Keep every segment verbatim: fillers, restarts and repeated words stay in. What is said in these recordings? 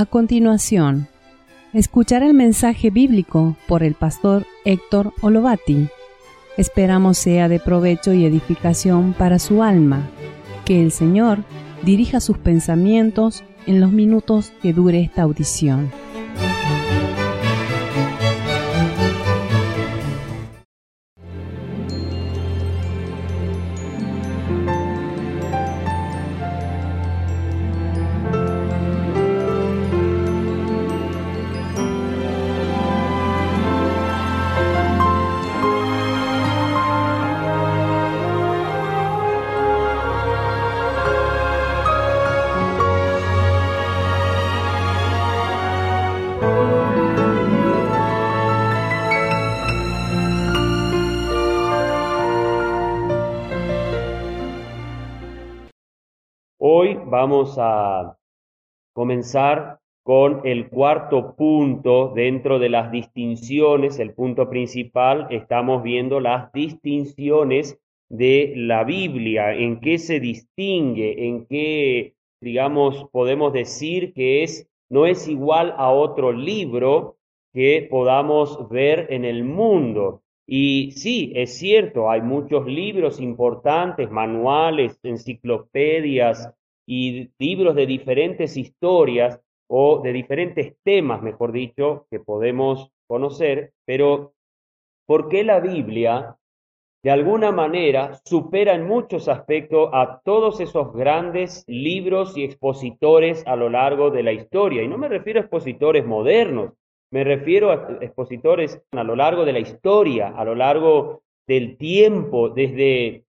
A continuación, escuchar el mensaje bíblico por el pastor Héctor Olovati. Esperamos sea de provecho y edificación para su alma. Que el Señor dirija sus pensamientos en los minutos que dure esta audición. Hoy vamos a comenzar con el cuarto punto dentro de las distinciones. El punto principal, estamos viendo las distinciones de la Biblia, en qué se distingue, en qué, digamos, podemos decir que es, no es igual a otro libro que podamos ver en el mundo. Y sí, es cierto, hay muchos libros importantes, manuales, enciclopedias y libros de diferentes historias o de diferentes temas, mejor dicho, que podemos conocer, pero ¿por qué la Biblia de alguna manera supera en muchos aspectos a todos esos grandes libros y expositores a lo largo de la historia? Y no me refiero a expositores modernos, me refiero a expositores a lo largo de la historia, a lo largo del tiempo, desde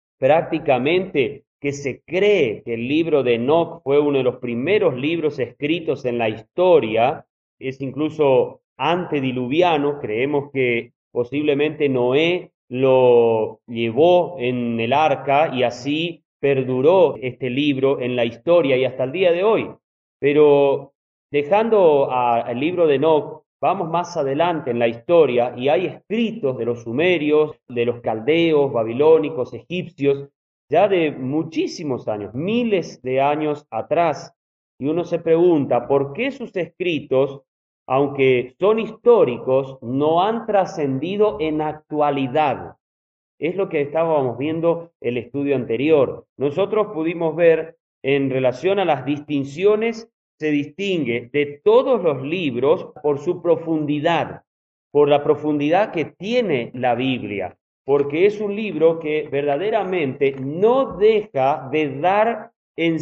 prácticamente que se cree que el libro de Enoc fue uno de los primeros libros escritos en la historia, es incluso antediluviano. Creemos que posiblemente Noé lo llevó en el arca y así perduró este libro en la historia y hasta el día de hoy. Pero dejando al libro de Enoc, vamos más adelante en la historia y hay escritos de los sumerios, de los caldeos, babilónicos, egipcios, ya de muchísimos años, miles de años atrás. Y uno se pregunta, ¿por qué sus escritos, aunque son históricos, no han trascendido en actualidad? Es lo que estábamos viendo el estudio anterior. Nosotros pudimos ver en relación a las distinciones, se distingue de todos los libros por su profundidad, por la profundidad que tiene la Biblia, porque es un libro que verdaderamente no deja de dar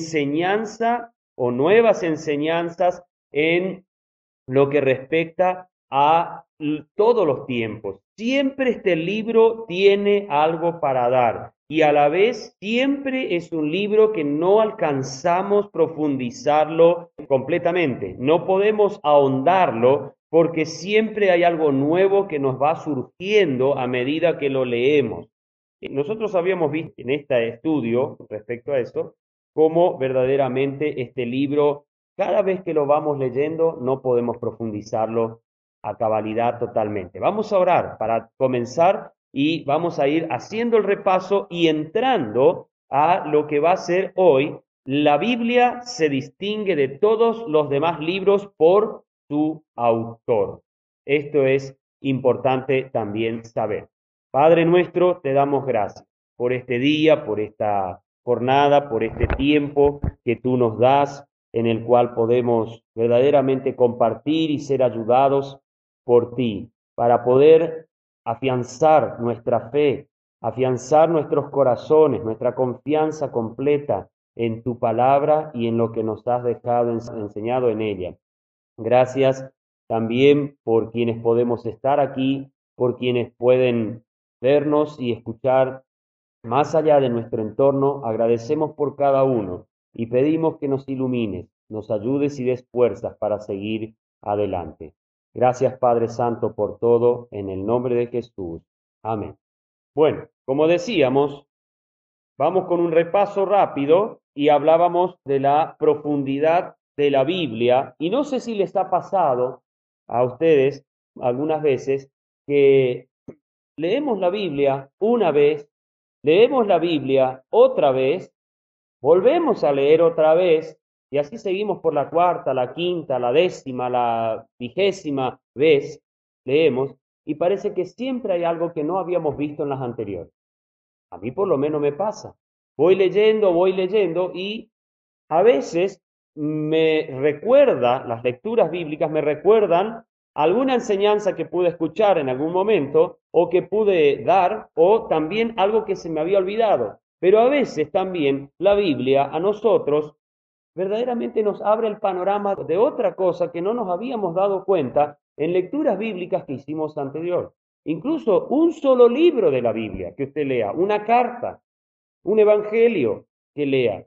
enseñanza o nuevas enseñanzas en lo que respecta a todos los tiempos. Siempre este libro tiene algo para dar y a la vez siempre es un libro que no alcanzamos profundizarlo completamente. No podemos ahondarlo porque siempre hay algo nuevo que nos va surgiendo a medida que lo leemos. Nosotros habíamos visto en este estudio respecto a eso cómo verdaderamente este libro, cada vez que lo vamos leyendo, no podemos profundizarlo a cabalidad totalmente. Vamos a orar para comenzar y vamos a ir haciendo el repaso y entrando a lo que va a ser hoy. La Biblia se distingue de todos los demás libros por su autor. Esto es importante también saber. Padre nuestro, te damos gracias por este día, por esta jornada, por este tiempo que tú nos das, en el cual podemos verdaderamente compartir y ser ayudados por ti, para poder afianzar nuestra fe, afianzar nuestros corazones, nuestra confianza completa en tu palabra y en lo que nos has dejado enseñado en ella. Gracias también por quienes podemos estar aquí, por quienes pueden vernos y escuchar más allá de nuestro entorno. Agradecemos por cada uno y pedimos que nos ilumines, nos ayudes y des fuerzas para seguir adelante. Gracias, Padre Santo, por todo, en el nombre de Jesús. Amén. Bueno, como decíamos, vamos con un repaso rápido y hablábamos de la profundidad de la Biblia. Y no sé si les ha pasado a ustedes algunas veces que leemos la Biblia una vez, leemos la Biblia otra vez, volvemos a leer otra vez Y así seguimos por la cuarta, la quinta, la décima, la vigésima vez, leemos, y parece que siempre hay algo que no habíamos visto en las anteriores. A mí por lo menos me pasa. Voy leyendo, voy leyendo y a veces me recuerda, las lecturas bíblicas me recuerdan alguna enseñanza que pude escuchar en algún momento o que pude dar o también algo que se me había olvidado. Pero a veces también la Biblia a nosotros verdaderamente nos abre el panorama de otra cosa que no nos habíamos dado cuenta en lecturas bíblicas que hicimos anterior. Incluso un solo libro de la Biblia que usted lea, una carta, un evangelio que lea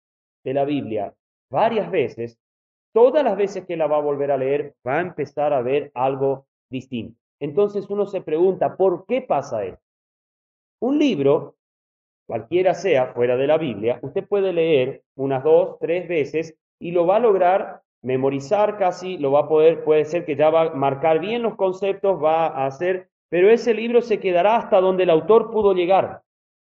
de la Biblia varias veces, todas las veces que la va a volver a leer, va a empezar a ver algo distinto. Entonces uno se pregunta, ¿por qué pasa esto? Un libro, cualquiera sea fuera de la Biblia, usted puede leer unas dos, tres veces y lo va a lograr memorizar casi, lo va a poder, puede ser que ya va a marcar bien los conceptos, va a hacer, pero ese libro se quedará hasta donde el autor pudo llegar.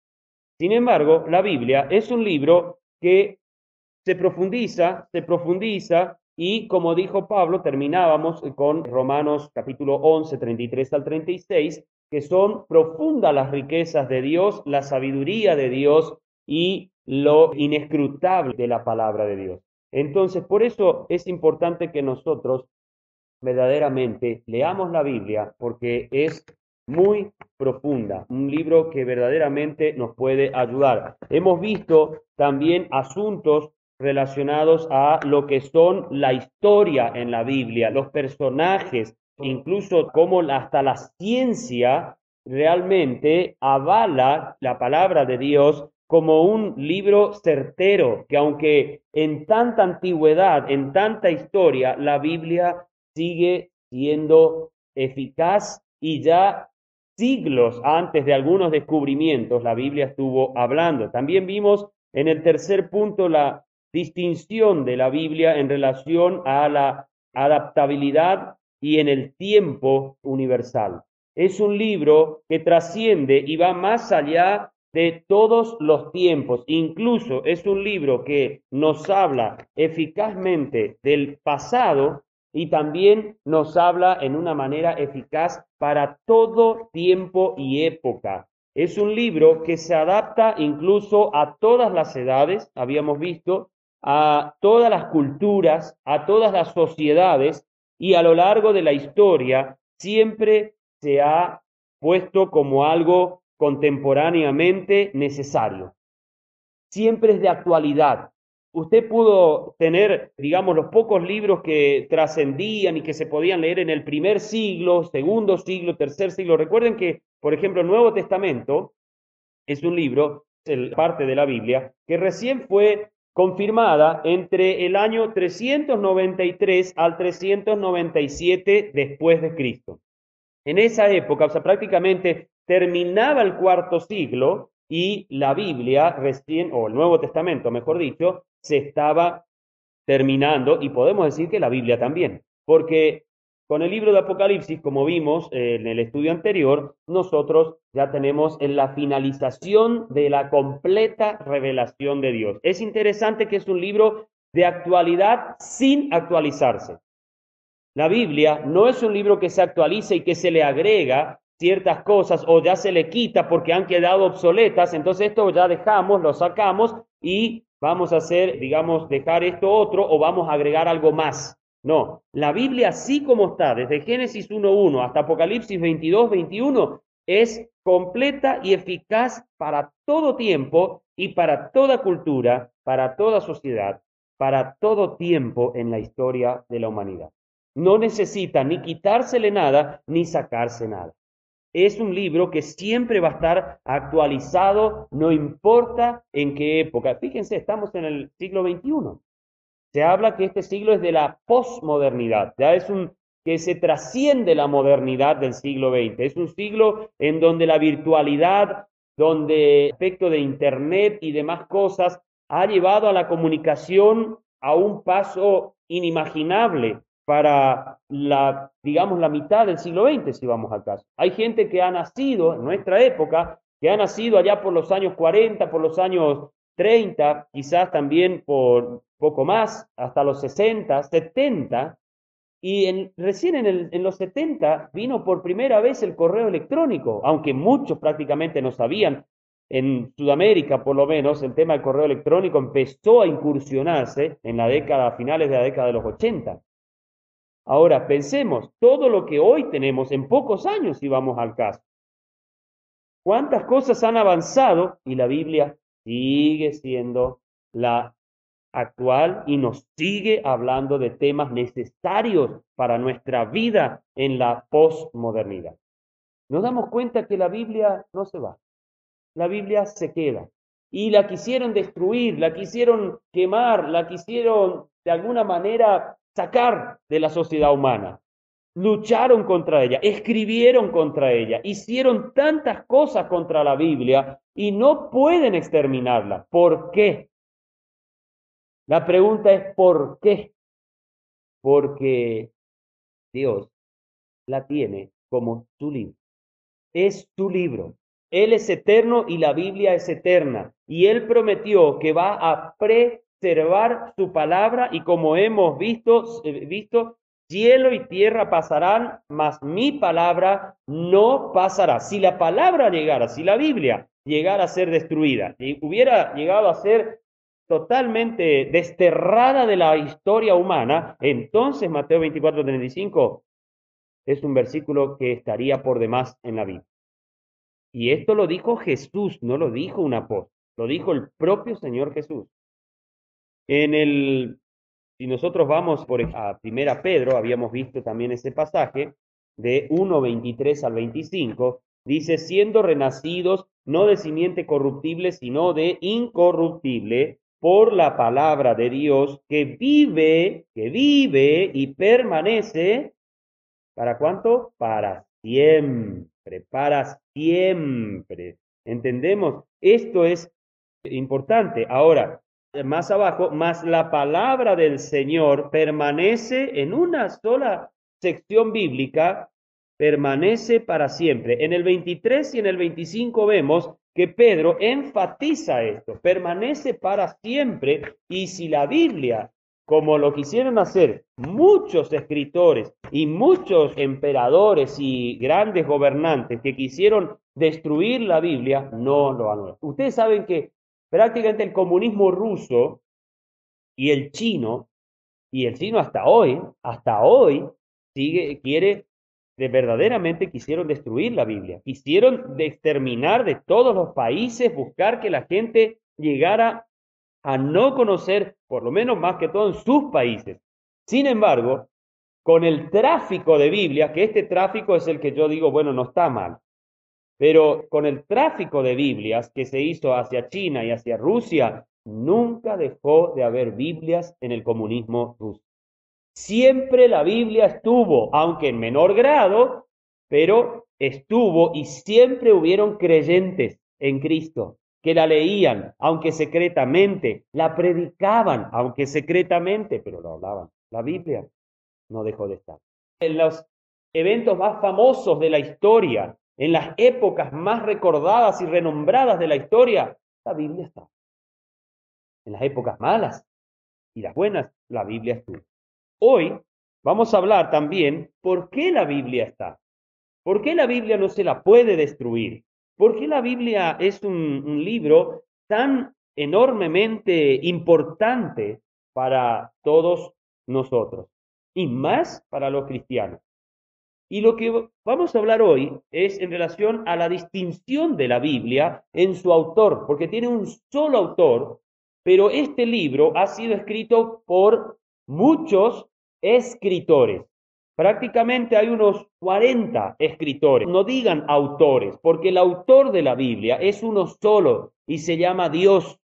Sin embargo, la Biblia es un libro que se profundiza, se profundiza y como dijo Pablo, terminábamos con Romanos capítulo once, treinta y tres al treinta y seis, que son profundas las riquezas de Dios, la sabiduría de Dios y lo inescrutable de la palabra de Dios. Entonces, por eso es importante que nosotros verdaderamente leamos la Biblia porque es muy profunda, un libro que verdaderamente nos puede ayudar. Hemos visto también asuntos relacionados a lo que son la historia en la Biblia, los personajes, incluso cómo hasta la ciencia realmente avala la palabra de Dios como un libro certero, que aunque en tanta antigüedad, en tanta historia, la Biblia sigue siendo eficaz y ya siglos antes de algunos descubrimientos la Biblia estuvo hablando. También vimos en el tercer punto la distinción de la Biblia en relación a la adaptabilidad y en el tiempo universal. Es un libro que trasciende y va más allá de todos los tiempos. Incluso es un libro que nos habla eficazmente del pasado y también nos habla en una manera eficaz para todo tiempo y época. Es un libro que se adapta incluso a todas las edades, habíamos visto, a todas las culturas, a todas las sociedades y a lo largo de la historia siempre se ha puesto como algo contemporáneamente necesario. Siempre es de actualidad. Usted pudo tener, digamos, los pocos libros que trascendían y que se podían leer en el primer siglo, segundo siglo, tercer siglo. Recuerden que, por ejemplo, el Nuevo Testamento es un libro, es parte de la Biblia, que recién fue confirmada entre el año trescientos noventa y tres al trescientos noventa y siete después de Cristo. En esa época, o sea, prácticamente terminaba el cuarto siglo y la Biblia recién, o el Nuevo Testamento, mejor dicho, se estaba terminando y podemos decir que la Biblia también, porque con el libro de Apocalipsis, como vimos eh, en el estudio anterior, nosotros ya tenemos en la finalización de la completa revelación de Dios. Es interesante que es un libro de actualidad sin actualizarse. La Biblia no es un libro que se actualiza y que se le agrega ciertas cosas o ya se le quita porque han quedado obsoletas, entonces esto ya dejamos, lo sacamos y vamos a hacer, digamos, dejar esto otro o vamos a agregar algo más. No, la Biblia así como está, desde Génesis uno uno hasta Apocalipsis veintidós veintiuno, es completa y eficaz para todo tiempo y para toda cultura, para toda sociedad, para todo tiempo en la historia de la humanidad. No necesita ni quitársele nada, ni sacarse nada. Es un libro que siempre va a estar actualizado, no importa en qué época. Fíjense, estamos en el siglo veintiuno. Se habla que este siglo es de la posmodernidad, ya es un que se trasciende la modernidad del siglo veinte. Es un siglo en donde la virtualidad, donde el aspecto de Internet y demás cosas ha llevado a la comunicación a un paso inimaginable para la, digamos, la mitad del siglo veinte, si vamos al caso. Hay gente que ha nacido en nuestra época, que ha nacido allá por los años cuarenta, por los años treinta, quizás también por poco más, hasta los sesenta, setenta, y en, recién en, el, en los setenta vino por primera vez el correo electrónico, aunque muchos prácticamente no sabían. En Sudamérica, por lo menos, el tema del correo electrónico empezó a incursionarse en la década, a finales de la década de los ochenta. Ahora, pensemos, todo lo que hoy tenemos en pocos años, si vamos al caso. ¿Cuántas cosas han avanzado? Y la Biblia sigue siendo la actual y nos sigue hablando de temas necesarios para nuestra vida en la posmodernidad. Nos damos cuenta que la Biblia no se va, la Biblia se queda. Y la quisieron destruir, la quisieron quemar, la quisieron de alguna manera sacar de la sociedad humana. Lucharon contra ella, escribieron contra ella, hicieron tantas cosas contra la Biblia y no pueden exterminarla. ¿Por qué? La pregunta es ¿por qué? Porque Dios la tiene como su libro. Es su libro. Él es eterno y la Biblia es eterna. Y Él prometió que va a preservar su palabra y como hemos visto, visto, cielo y tierra pasarán, mas mi palabra no pasará. Si la palabra llegara, si la Biblia llegara a ser destruida y hubiera llegado a ser totalmente desterrada de la historia humana, entonces Mateo veinticuatro treinta y cinco es un versículo que estaría por demás en la Biblia. Y esto lo dijo Jesús, no lo dijo un apóstol, lo dijo el propio Señor Jesús. En el, si nosotros vamos por a Primera Pedro, habíamos visto también ese pasaje, de uno veintitrés al veinticinco, dice, siendo renacidos no de simiente corruptible, sino de incorruptible, por la palabra de Dios, que vive, que vive y permanece, ¿para cuánto? Para siempre, para siempre. ¿Entendemos? Esto es importante. Ahora, más abajo, más la palabra del Señor permanece en una sola sección bíblica, permanece para siempre. En el veintitrés y en el veinticinco vemos que Pedro enfatiza esto, permanece para siempre, y si la Biblia, como lo quisieron hacer muchos escritores y muchos emperadores y grandes gobernantes que quisieron destruir la Biblia, no lo han hecho. Ustedes saben que prácticamente el comunismo ruso y el chino, y el chino hasta hoy, hasta hoy, sigue, quiere, de verdaderamente quisieron destruir la Biblia, quisieron exterminar de todos los países, buscar que la gente llegara a no conocer, por lo menos más que todo en sus países. Sin embargo, con el tráfico de Biblia, que este tráfico es el que yo digo, bueno, no está mal, pero con el tráfico de Biblias que se hizo hacia China y hacia Rusia, nunca dejó de haber Biblias en el comunismo ruso. Siempre la Biblia estuvo, aunque en menor grado, pero estuvo y siempre hubieron creyentes en Cristo que la leían, aunque secretamente, la predicaban, aunque secretamente, pero lo hablaban. La Biblia no dejó de estar. En los eventos más famosos de la historia, en las épocas más recordadas y renombradas de la historia, la Biblia está. En las épocas malas y las buenas, la Biblia estuvo. Hoy vamos a hablar también por qué la Biblia está. ¿Por qué la Biblia no se la puede destruir? ¿Por qué la Biblia es un, un libro tan enormemente importante para todos nosotros? Y más para los cristianos. Y lo que vamos a hablar hoy es en relación a la distinción de la Biblia en su autor, porque tiene un solo autor, pero este libro ha sido escrito por muchos escritores. Prácticamente hay unos cuarenta escritores. No digan autores, porque el autor de la Biblia es uno solo y se llama Dios,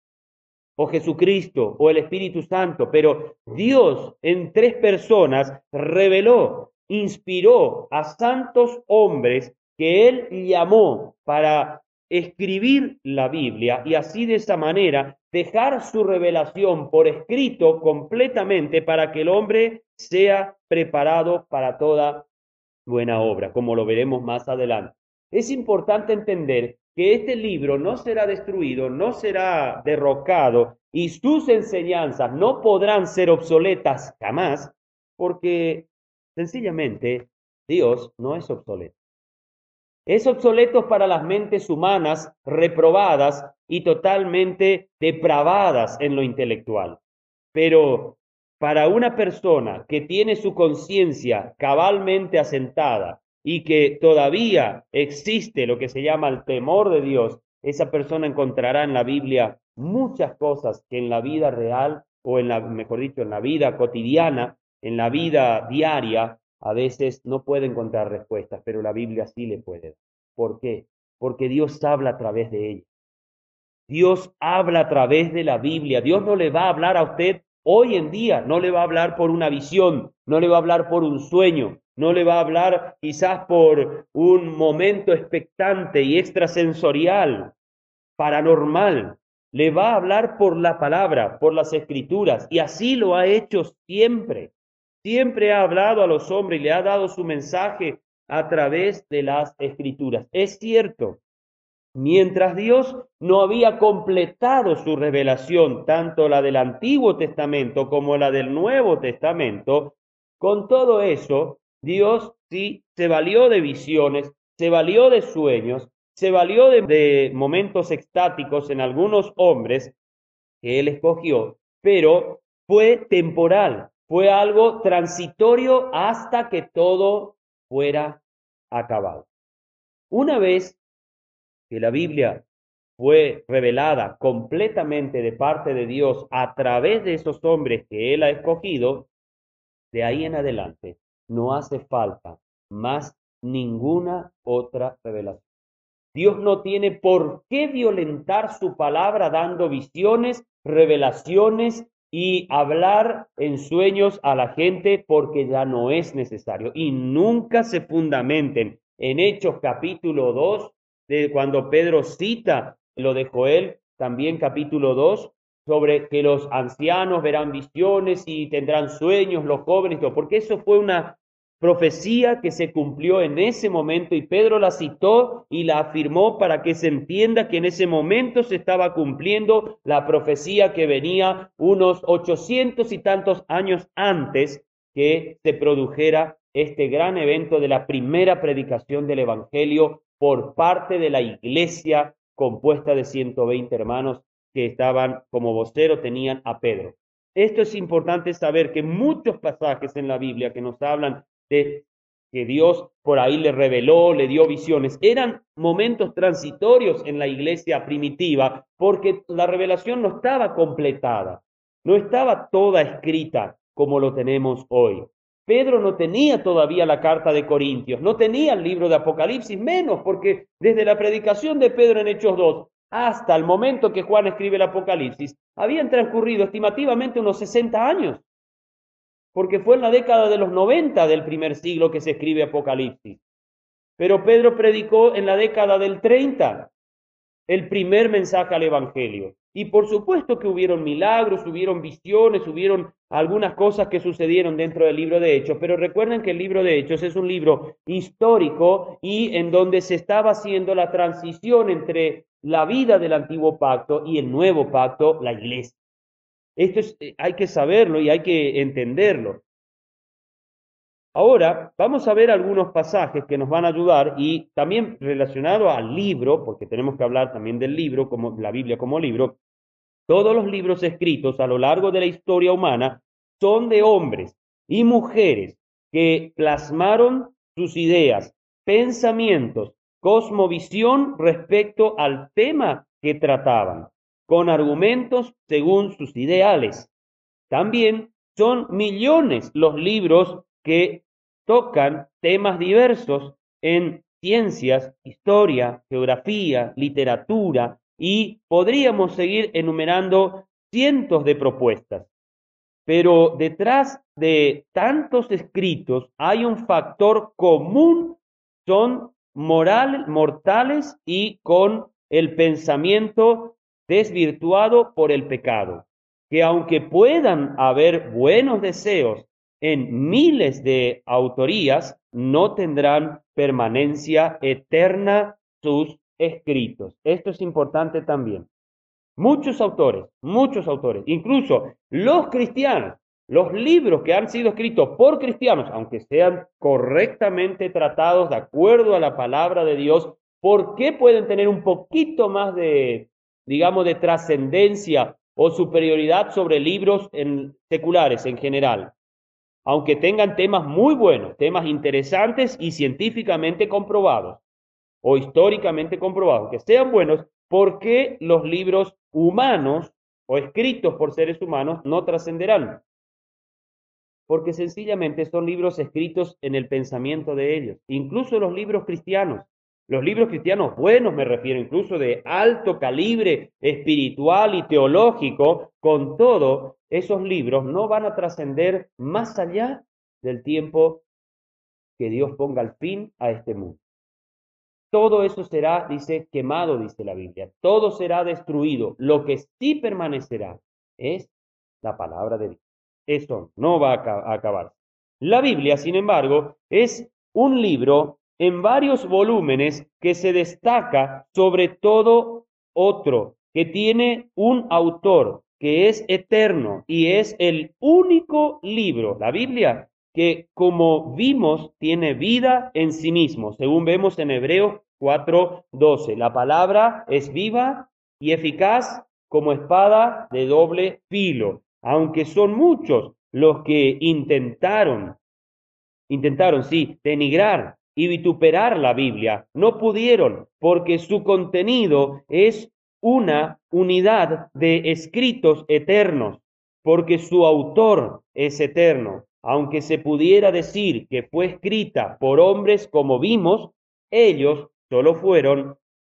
o Jesucristo, o el Espíritu Santo, pero Dios en tres personas reveló, inspiró a santos hombres que Él llamó para escribir la Biblia y así de esa manera dejar su revelación por escrito completamente para que el hombre sea preparado para toda buena obra, como lo veremos más adelante. Es importante entender que este libro no será destruido, no será derrocado y sus enseñanzas no podrán ser obsoletas jamás, porque sencillamente Dios no es obsoleto. Es obsoleto para las mentes humanas reprobadas y totalmente depravadas en lo intelectual. Pero para una persona que tiene su conciencia cabalmente asentada y que todavía existe lo que se llama el temor de Dios, esa persona encontrará en la Biblia muchas cosas que en la vida real o en la, mejor dicho, en la vida cotidiana, en la vida diaria, a veces no puede encontrar respuestas, pero la Biblia sí le puede. ¿Por qué? Porque Dios habla a través de ella. Dios habla a través de la Biblia. Dios no le va a hablar a usted hoy en día, no le va a hablar por una visión, no le va a hablar por un sueño, no le va a hablar quizás por un momento expectante y extrasensorial, paranormal. Le va a hablar por la palabra, por las escrituras, y así lo ha hecho siempre. Siempre ha hablado a los hombres y le ha dado su mensaje a través de las escrituras. Es cierto, mientras Dios no había completado su revelación, tanto la del Antiguo Testamento como la del Nuevo Testamento, con todo eso, Dios sí se valió de visiones, se valió de sueños, se valió de, de momentos extáticos en algunos hombres que Él escogió, pero fue temporal, fue algo transitorio hasta que todo fuera acabado. Una vez que la Biblia fue revelada completamente de parte de Dios a través de esos hombres que Él ha escogido, de ahí en adelante no hace falta más ninguna otra revelación. Dios no tiene por qué violentar su palabra dando visiones, revelaciones y hablar en sueños a la gente porque ya no es necesario. Y nunca se fundamenten en Hechos capítulo dos, de cuando Pedro cita lo de Joel, también capítulo dos, sobre que los ancianos verán visiones y tendrán sueños, los jóvenes, porque eso fue una profecía que se cumplió en ese momento y Pedro la citó y la afirmó para que se entienda que en ese momento se estaba cumpliendo la profecía que venía unos ochocientos y tantos años antes que se produjera este gran evento de la primera predicación del Evangelio por parte de la iglesia compuesta de ciento veinte hermanos que estaban como vocero, tenían a Pedro. Esto es importante saber que muchos pasajes en la Biblia que nos hablan de que Dios por ahí le reveló, le dio visiones, eran momentos transitorios en la iglesia primitiva porque la revelación no estaba completada, no estaba toda escrita como lo tenemos hoy. Pedro no tenía todavía la carta de Corintios, no tenía el libro de Apocalipsis, menos porque desde la predicación de Pedro en Hechos dos hasta el momento que Juan escribe el Apocalipsis, habían transcurrido estimativamente unos sesenta años, porque fue en la década de los noventa del primer siglo que se escribe Apocalipsis. Pero Pedro predicó en la década del treinta el primer mensaje al Evangelio. Y por supuesto que hubieron milagros, hubieron visiones, hubieron algunas cosas que sucedieron dentro del libro de Hechos, pero recuerden que el libro de Hechos es un libro histórico y en donde se estaba haciendo la transición entre la vida del antiguo pacto y el nuevo pacto, la iglesia. Esto es, hay que saberlo y hay que entenderlo. Ahora vamos a ver algunos pasajes que nos van a ayudar y también relacionado al libro, porque tenemos que hablar también del libro, como la Biblia como libro. Todos los libros escritos a lo largo de la historia humana son de hombres y mujeres que plasmaron sus ideas, pensamientos, cosmovisión respecto al tema que trataban, con argumentos según sus ideales. También son millones los libros que tocan temas diversos en ciencias, historia, geografía, literatura, y podríamos seguir enumerando cientos de propuestas. Pero detrás de tantos escritos hay un factor común, son moral, mortales y con el pensamiento desvirtuado por el pecado, que aunque puedan haber buenos deseos en miles de autorías, no tendrán permanencia eterna sus escritos. Esto es importante también. Muchos autores, muchos autores, incluso los cristianos, los libros que han sido escritos por cristianos, aunque sean correctamente tratados de acuerdo a la palabra de Dios, ¿por qué pueden tener un poquito más de, digamos, de trascendencia o superioridad sobre libros en, seculares en general? Aunque tengan temas muy buenos, temas interesantes y científicamente comprobados o históricamente comprobados, que sean buenos, ¿por qué los libros humanos o escritos por seres humanos no trascenderán? Porque sencillamente son libros escritos en el pensamiento de ellos, incluso los libros cristianos. Los libros cristianos buenos, me refiero, incluso de alto calibre espiritual y teológico, con todo, esos libros no van a trascender más allá del tiempo que Dios ponga al fin a este mundo. Todo eso será, dice, quemado, dice la Biblia. Todo será destruido. Lo que sí permanecerá es la palabra de Dios. Eso no va a acabar. La Biblia, sin embargo, es un libro en varios volúmenes que se destaca sobre todo otro, que tiene un autor que es eterno y es el único libro, la Biblia, que como vimos tiene vida en sí mismo, según vemos en Hebreos cuatro doce. La palabra es viva y eficaz como espada de doble filo. Aunque son muchos los que intentaron, intentaron, sí, denigrar y vituperar la Biblia, no pudieron, porque su contenido es una unidad de escritos eternos, porque su autor es eterno. Aunque se pudiera decir que fue escrita por hombres, como vimos, ellos solo fueron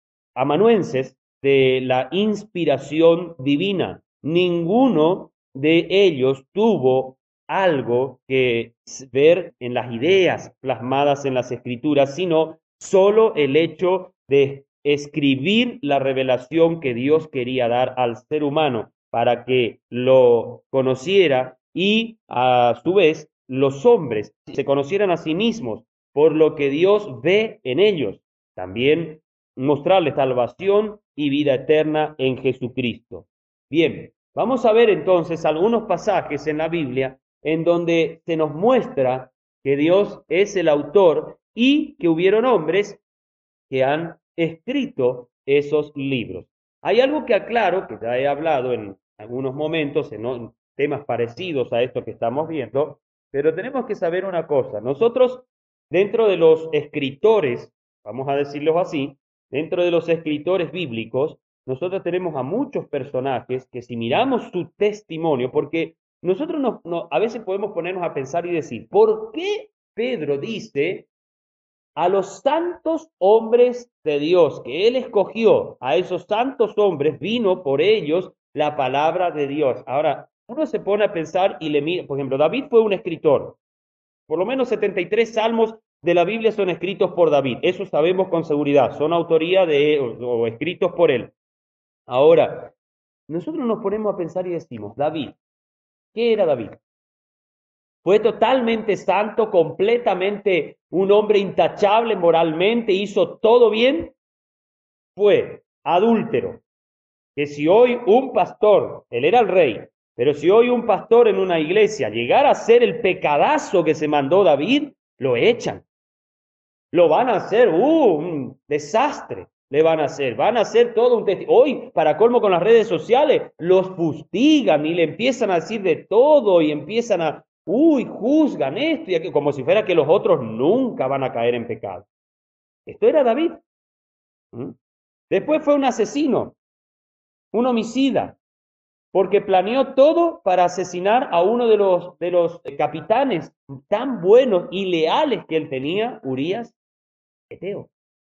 amanuenses de la inspiración divina. Ninguno de ellos tuvo algo que ver en las ideas plasmadas en las escrituras, sino solo el hecho de escribir la revelación que Dios quería dar al ser humano para que lo conociera y a su vez los hombres se conocieran a sí mismos por lo que Dios ve en ellos. También mostrarles salvación y vida eterna en Jesucristo. Bien, vamos a ver entonces algunos pasajes en la Biblia en donde se nos muestra que Dios es el autor y que hubieron hombres que han escrito esos libros. Hay algo que aclaro, que ya he hablado en algunos momentos, en temas parecidos a esto que estamos viendo, pero tenemos que saber una cosa. Nosotros, dentro de los escritores, vamos a decirlo así, dentro de los escritores bíblicos, nosotros tenemos a muchos personajes que si miramos su testimonio, porque nosotros no, no, a veces podemos ponernos a pensar y decir, ¿por qué Pedro dice a los santos hombres de Dios que él escogió? A esos santos hombres vino por ellos la palabra de Dios. Ahora, uno se pone a pensar y le mira, por ejemplo, David fue un escritor. Por lo menos setenta y tres salmos de la Biblia son escritos por David. Eso sabemos con seguridad. Son autoría de, o, o escritos por él. Ahora, nosotros nos ponemos a pensar y decimos, David, ¿qué era David? Fue totalmente santo, completamente un hombre intachable moralmente, hizo todo bien. Fue adúltero. Que si hoy un pastor, él era el rey, pero si hoy un pastor en una iglesia llegara a ser el pecadazo que se mandó David, lo echan. Lo van a hacer, uh, un desastre. Le van a hacer, van a hacer todo un testigo. Hoy, para colmo con las redes sociales, los fustigan y le empiezan a decir de todo y empiezan a, uy, juzgan esto y aquello, como si fuera que los otros nunca van a caer en pecado. Esto era David. ¿Mm? Después fue un asesino, un homicida, porque planeó todo para asesinar a uno de los, de los capitanes tan buenos y leales que él tenía, Urías Eteo.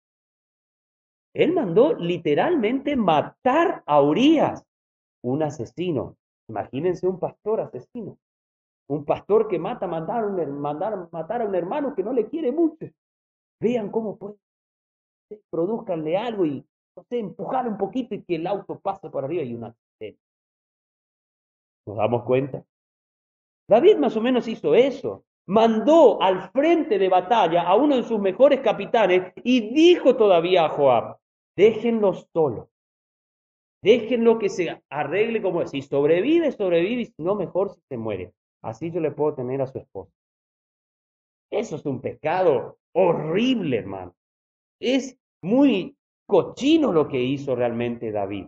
Él mandó literalmente matar a Urías, un asesino. Imagínense un pastor asesino. Un pastor que mata, mandar, un, mandar matar a un hermano que no le quiere mucho. Vean cómo puede. Produzcanle algo y, no sé, empujar un poquito y que el auto pase por arriba y una accidente. ¿Nos damos cuenta? David más o menos hizo eso. Mandó al frente de batalla a uno de sus mejores capitanes y dijo todavía a Joab, déjenlo solo. Déjenlo que se arregle como es. Si sobrevive, sobrevive, y si no, mejor si se muere. Así yo le puedo tener a su esposa. Eso es un pecado horrible, hermano. Es muy cochino lo que hizo realmente David.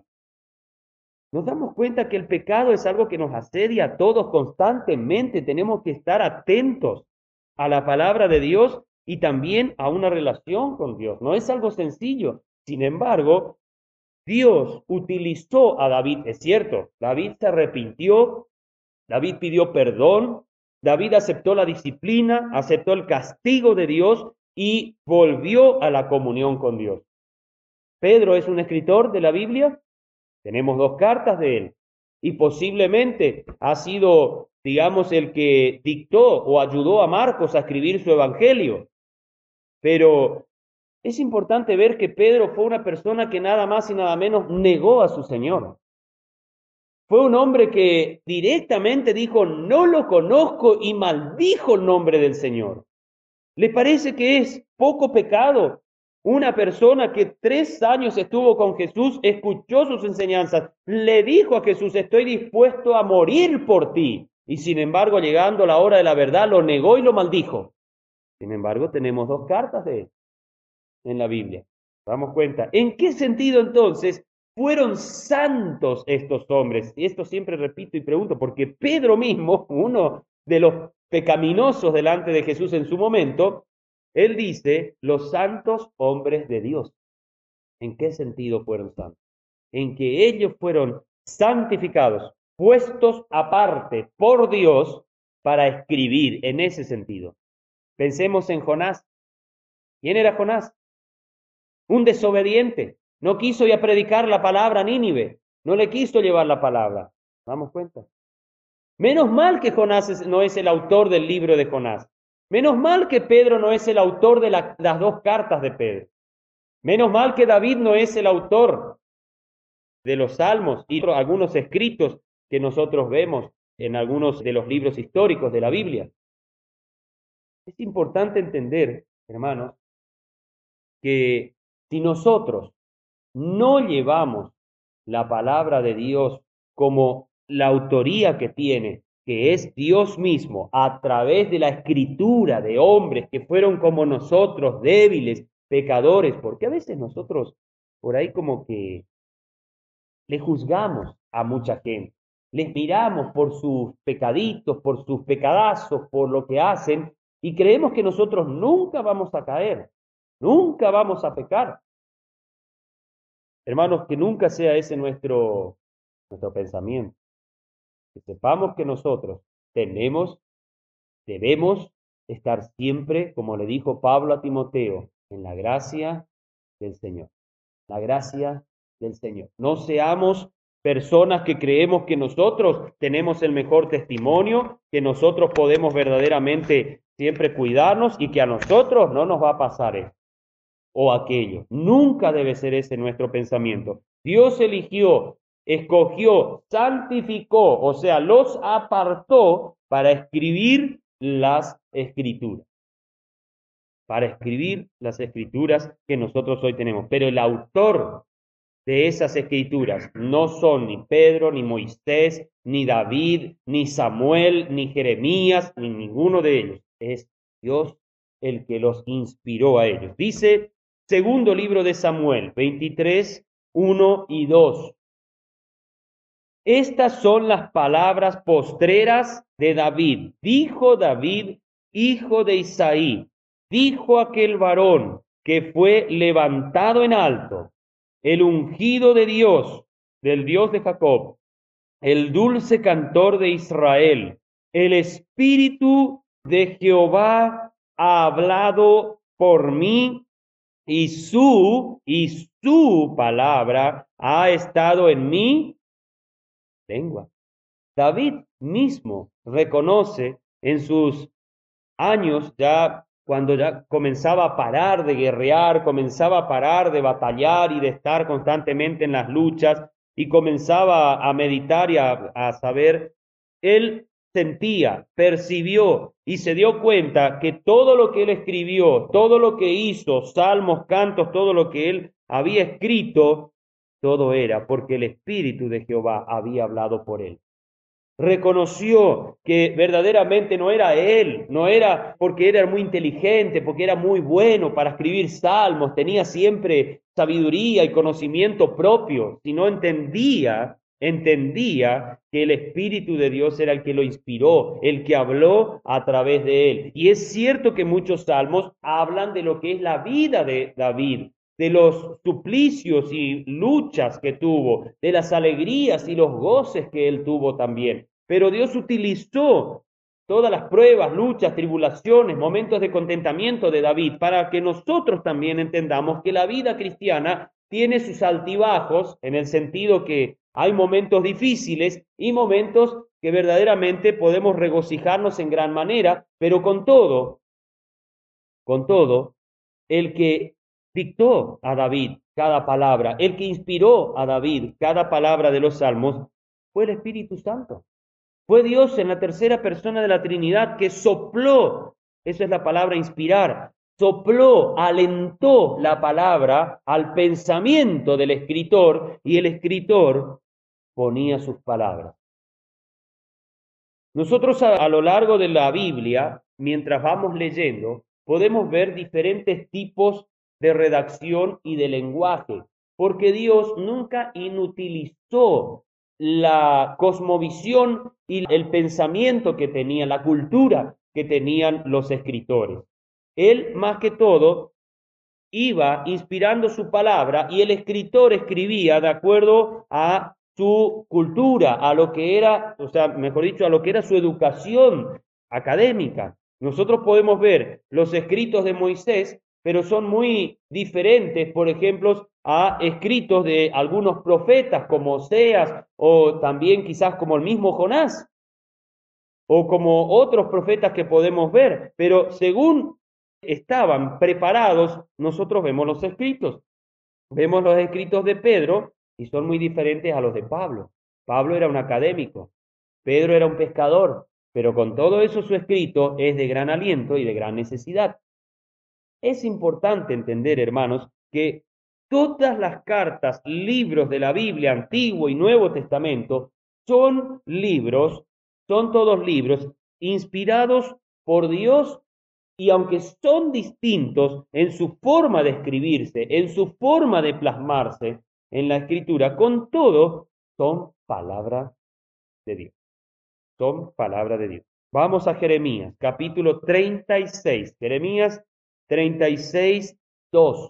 Nos damos cuenta que el pecado es algo que nos asedia a todos constantemente. Tenemos que estar atentos a la palabra de Dios y también a una relación con Dios. No es algo sencillo. Sin embargo, Dios utilizó a David, es cierto, David se arrepintió, David pidió perdón, David aceptó la disciplina, aceptó el castigo de Dios y volvió a la comunión con Dios. Pedro es un escritor de la Biblia, tenemos dos cartas de él y posiblemente ha sido, digamos, el que dictó o ayudó a Marcos a escribir su evangelio. Pero es importante ver que Pedro fue una persona que nada más y nada menos negó a su Señor. Fue un hombre que directamente dijo, no lo conozco, y maldijo el nombre del Señor. ¿Le parece que es poco pecado? Una persona que tres años estuvo con Jesús, escuchó sus enseñanzas, le dijo a Jesús, estoy dispuesto a morir por ti. Y sin embargo, llegando la hora de la verdad, lo negó y lo maldijo. Sin embargo, tenemos dos cartas de él en la Biblia. Damos cuenta. ¿En qué sentido entonces fueron santos estos hombres? Y esto siempre repito y pregunto, porque Pedro mismo, uno de los pecaminosos delante de Jesús en su momento, él dice, los santos hombres de Dios. ¿En qué sentido fueron santos? En que ellos fueron santificados, puestos aparte por Dios para escribir en ese sentido. Pensemos en Jonás. ¿Quién era Jonás? Un desobediente. No quiso ya predicar la palabra a Nínive. No le quiso llevar la palabra. ¿Damos cuenta? Menos mal que Jonás no es el autor del libro de Jonás. Menos mal que Pedro no es el autor de la, las dos cartas de Pedro. Menos mal que David no es el autor de los salmos y algunos escritos que nosotros vemos en algunos de los libros históricos de la Biblia. Es importante entender, hermanos, que si nosotros no llevamos la palabra de Dios como la autoría que tiene, que es Dios mismo, a través de la escritura de hombres que fueron como nosotros, débiles, pecadores, porque a veces nosotros por ahí como que le juzgamos a mucha gente, les miramos por sus pecaditos, por sus pecadazos, por lo que hacen, y creemos que nosotros nunca vamos a caer, nunca vamos a pecar. Hermanos, que nunca sea ese nuestro, nuestro pensamiento. Que sepamos que nosotros tenemos, debemos estar siempre, como le dijo Pablo a Timoteo, en la gracia del Señor. La gracia del Señor. No seamos personas que creemos que nosotros tenemos el mejor testimonio, que nosotros podemos verdaderamente siempre cuidarnos y que a nosotros no nos va a pasar esto o aquello. Nunca debe ser ese nuestro pensamiento. Dios eligió, escogió, santificó, o sea, los apartó para escribir las escrituras. Para escribir las escrituras que nosotros hoy tenemos. Pero el autor de esas escrituras no son ni Pedro, ni Moisés, ni David, ni Samuel, ni Jeremías, ni ninguno de ellos. Es Dios el que los inspiró a ellos. Dice segundo libro de Samuel, veintitrés, uno y dos. Estas son las palabras postreras de David. Dijo David, hijo de Isaí, dijo aquel varón que fue levantado en alto, el ungido de Dios, del Dios de Jacob, el dulce cantor de Israel, el Espíritu de Jehová ha hablado por mí, y su, y su palabra ha estado en mi lengua. David mismo reconoce en sus años, ya cuando ya comenzaba a parar de guerrear, comenzaba a parar de batallar y de estar constantemente en las luchas, y comenzaba a meditar y a, a saber, él sentía, percibió y se dio cuenta que todo lo que él escribió, todo lo que hizo, salmos, cantos, todo lo que él había escrito, todo era porque el Espíritu de Jehová había hablado por él. Reconoció que verdaderamente no era él, no era porque era muy inteligente, porque era muy bueno para escribir salmos, tenía siempre sabiduría y conocimiento propio, sino entendía, entendía que el Espíritu de Dios era el que lo inspiró, el que habló a través de él. Y es cierto que muchos salmos hablan de lo que es la vida de David, de los suplicios y luchas que tuvo, de las alegrías y los goces que él tuvo también. Pero Dios utilizó todas las pruebas, luchas, tribulaciones, momentos de contentamiento de David para que nosotros también entendamos que la vida cristiana tiene sus altibajos, en el sentido que hay momentos difíciles y momentos que verdaderamente podemos regocijarnos en gran manera, pero con todo, con todo, el que dictó a David cada palabra, el que inspiró a David cada palabra de los salmos, fue el Espíritu Santo. Fue Dios en la tercera persona de la Trinidad que sopló, esa es la palabra inspirar, sopló, alentó la palabra al pensamiento del escritor y el escritor ponía sus palabras. Nosotros a, a lo largo de la Biblia, mientras vamos leyendo, podemos ver diferentes tipos de redacción y de lenguaje, porque Dios nunca inutilizó la cosmovisión y el pensamiento que tenía, la cultura que tenían los escritores. Él, más que todo, iba inspirando su palabra y el escritor escribía de acuerdo a su cultura, a lo que era, o sea, mejor dicho, a lo que era su educación académica. Nosotros podemos ver los escritos de Moisés, pero son muy diferentes, por ejemplo, a escritos de algunos profetas como Oseas o también quizás como el mismo Jonás o como otros profetas que podemos ver, pero según estaban preparados, nosotros vemos los escritos. Vemos los escritos de Pedro y son muy diferentes a los de Pablo. Pablo era un académico, Pedro era un pescador, pero con todo eso su escrito es de gran aliento y de gran necesidad. Es importante entender, hermanos, que todas las cartas, libros de la Biblia, Antiguo y Nuevo Testamento, son libros, son todos libros inspirados por Dios y aunque son distintos en su forma de escribirse, en su forma de plasmarse en la escritura, con todo son palabra de Dios. Son palabra de Dios. Vamos a Jeremías, capítulo treinta y seis. Jeremías treinta y seis, dos.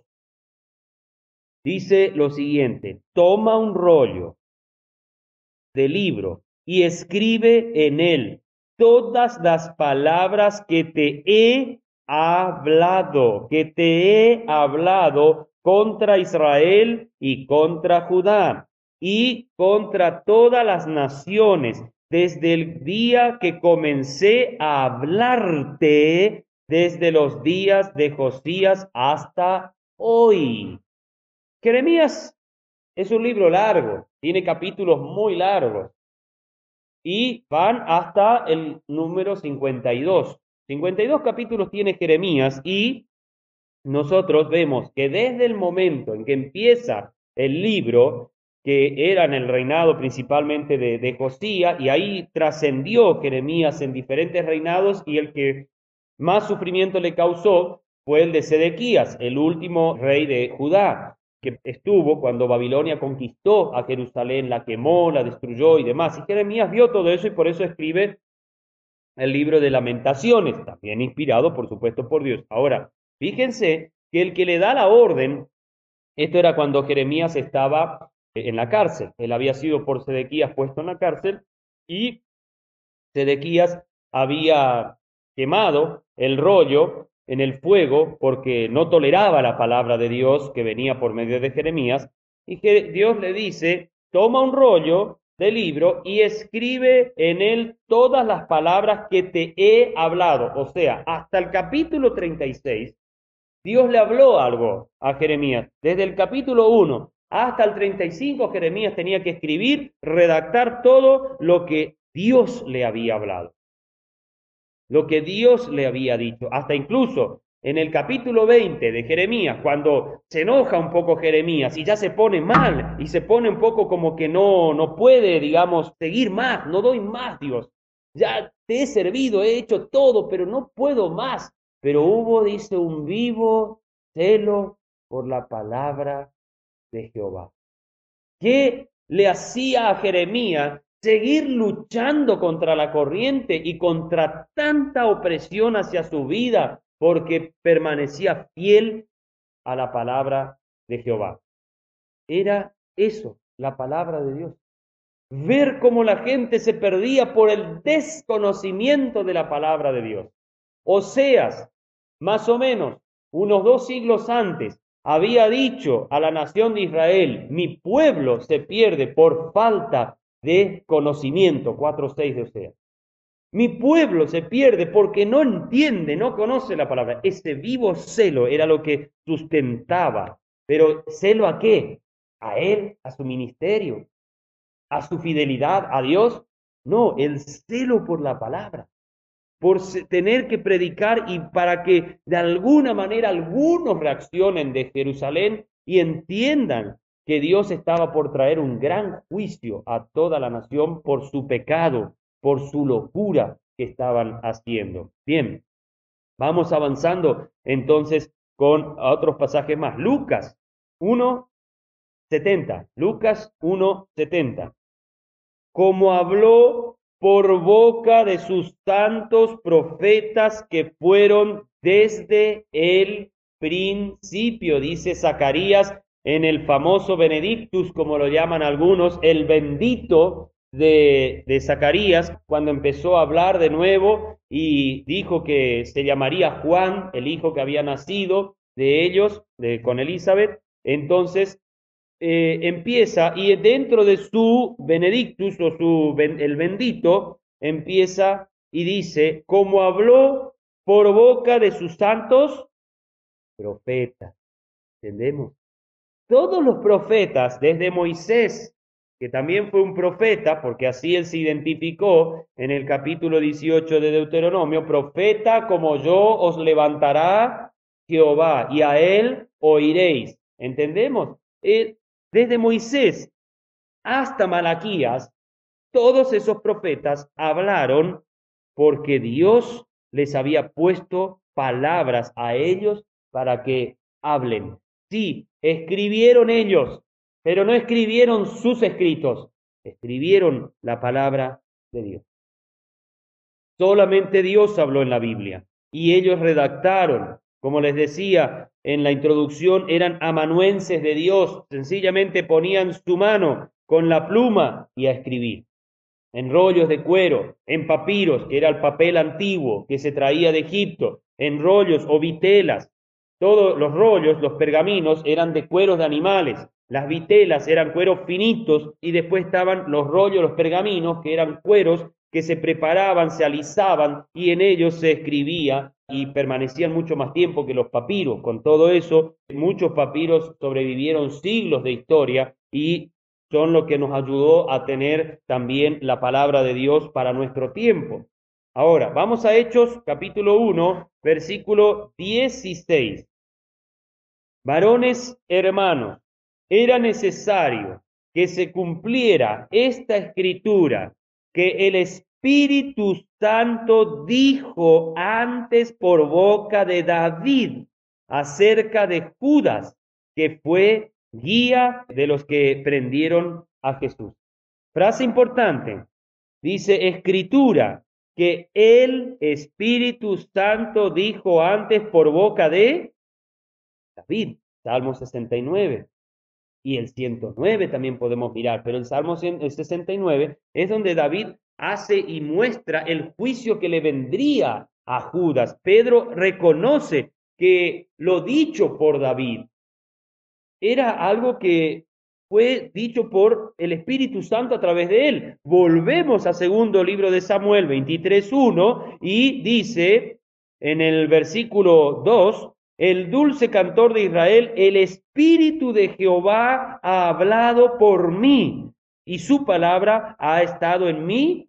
Dice lo siguiente: toma un rollo de libro y escribe en él todas las palabras que te he hablado, que te he hablado contra Israel y contra Judá y contra todas las naciones, desde el día que comencé a hablarte, desde los días de Josías hasta hoy. Jeremías es un libro largo, tiene capítulos muy largos y van hasta el número cincuenta y dos. cincuenta y dos capítulos tiene Jeremías y nosotros vemos que desde el momento en que empieza el libro, que era en el reinado principalmente de, de Josías, y ahí trascendió Jeremías en diferentes reinados, y el que más sufrimiento le causó fue el de Sedequías, el último rey de Judá, que estuvo cuando Babilonia conquistó a Jerusalén, la quemó, la destruyó y demás. Y Jeremías vio todo eso y por eso escribe el libro de Lamentaciones, también inspirado, por supuesto, por Dios. Ahora, fíjense que el que le da la orden, esto era cuando Jeremías estaba en la cárcel. Él había sido por Sedequías puesto en la cárcel y Sedequías había quemado el rollo en el fuego porque no toleraba la palabra de Dios que venía por medio de Jeremías, y que Dios le dice: toma un rollo de libro y escribe en él todas las palabras que te he hablado. O sea, hasta el capítulo treinta y seis, Dios le habló algo a Jeremías. Desde el capítulo uno hasta el treinta y cinco, Jeremías tenía que escribir, redactar todo lo que Dios le había hablado. lo que Dios le había dicho. Hasta incluso en el capítulo veinte de Jeremías, cuando se enoja un poco Jeremías y ya se pone mal y se pone un poco como que no, no puede, digamos, seguir más, no doy más, Dios. Ya te he servido, he hecho todo, pero no puedo más. Pero hubo, dice, un vivo celo por la palabra de Jehová. ¿Qué le hacía a Jeremías seguir luchando contra la corriente y contra tanta opresión hacia su vida? Porque permanecía fiel a la palabra de Jehová. Era eso, la palabra de Dios. Ver cómo la gente se perdía por el desconocimiento de la palabra de Dios. Oseas, más o menos, unos dos siglos antes, había dicho a la nación de Israel: mi pueblo se pierde por falta de conocimiento. cuatro seis de Oseas. Mi pueblo se pierde porque no entiende, no conoce la palabra. Ese vivo celo era lo que sustentaba. Pero ¿celo a qué? A él, a su ministerio, a su fidelidad a Dios. No, el celo por la palabra, por tener que predicar y para que de alguna manera algunos reaccionen de Jerusalén y entiendan que Dios estaba por traer un gran juicio a toda la nación por su pecado, por su locura que estaban haciendo. Bien, vamos avanzando entonces con otros pasajes más. Lucas uno setenta. Lucas uno setenta. Como habló por boca de sus santos profetas que fueron desde el principio, dice Zacarías en el famoso Benedictus, como lo llaman algunos, el bendito de, de Zacarías, cuando empezó a hablar de nuevo y dijo que se llamaría Juan, el hijo que había nacido de ellos, de, con Elizabeth. Entonces eh, empieza, y dentro de su Benedictus o su el bendito, empieza y dice: como habló por boca de sus santos profetas. ¿Entendemos? Todos los profetas, desde Moisés, que también fue un profeta, porque así él se identificó en el capítulo dieciocho de Deuteronomio: profeta como yo os levantará Jehová, y a él oiréis. ¿Entendemos? Eh, desde Moisés hasta Malaquías, todos esos profetas hablaron porque Dios les había puesto palabras a ellos para que hablen. Sí, escribieron ellos, pero no escribieron sus escritos, escribieron la palabra de Dios. Solamente Dios habló en la Biblia y ellos redactaron. Como les decía en la introducción, eran amanuenses de Dios, sencillamente ponían su mano con la pluma y a escribir. En rollos de cuero, en papiros, que era el papel antiguo que se traía de Egipto, en rollos o vitelas. Todos los rollos, los pergaminos, eran de cueros de animales. Las vitelas eran cueros finitos y después estaban los rollos, los pergaminos, que eran cueros que se preparaban, se alisaban y en ellos se escribía y permanecían mucho más tiempo que los papiros. Con todo eso, muchos papiros sobrevivieron siglos de historia y son lo que nos ayudó a tener también la palabra de Dios para nuestro tiempo. Ahora, vamos a Hechos capítulo uno, versículo dieciséis. Varones hermanos, era necesario que se cumpliera esta escritura que el Espíritu Santo dijo antes por boca de David acerca de Judas, que fue guía de los que prendieron a Jesús. Frase importante, dice escritura que el Espíritu Santo dijo antes por boca de David, Salmo sesenta y nueve. Y el ciento nueve también podemos mirar, pero el Salmo sesenta y nueve es donde David hace y muestra el juicio que le vendría a Judas. Pedro reconoce que lo dicho por David era algo que fue dicho por el Espíritu Santo a través de él. Volvemos a segundo libro de Samuel veintitrés uno y dice en el versículo dos: el dulce cantor de Israel, el Espíritu de Jehová ha hablado por mí y su palabra ha estado en mí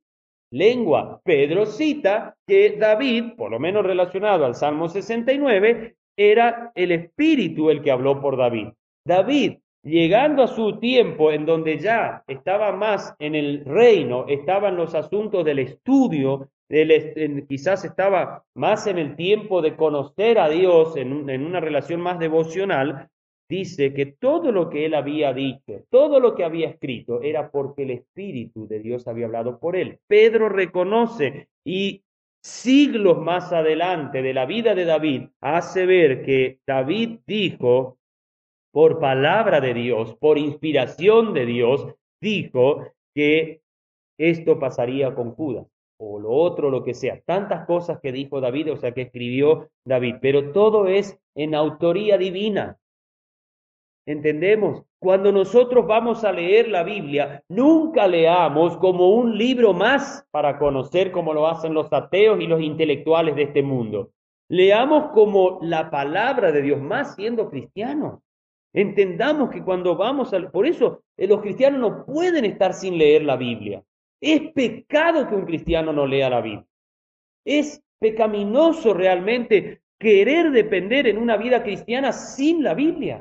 lengua. Pedro cita que David, por lo menos relacionado al Salmo sesenta y nueve, era el Espíritu el que habló por David. David, llegando a su tiempo en donde ya estaba más en el reino, estaban los asuntos del estudio, del, en, quizás estaba más en el tiempo de conocer a Dios en, en una relación más devocional, dice que todo lo que él había dicho, todo lo que había escrito, era porque el Espíritu de Dios había hablado por él. Pedro reconoce y siglos más adelante de la vida de David hace ver que David dijo, por palabra de Dios, por inspiración de Dios, dijo que esto pasaría con Judas, o lo otro, lo que sea. Tantas cosas que dijo David, o sea, que escribió David, pero todo es en autoría divina. ¿Entendemos? Cuando nosotros vamos a leer la Biblia, nunca leamos como un libro más para conocer como lo hacen los ateos y los intelectuales de este mundo. Leamos como la palabra de Dios, más siendo cristianos. Entendamos que cuando vamos a... Por eso eh, los cristianos no pueden estar sin leer la Biblia. Es pecado que un cristiano no lea la Biblia. Es pecaminoso realmente querer depender en una vida cristiana sin la Biblia.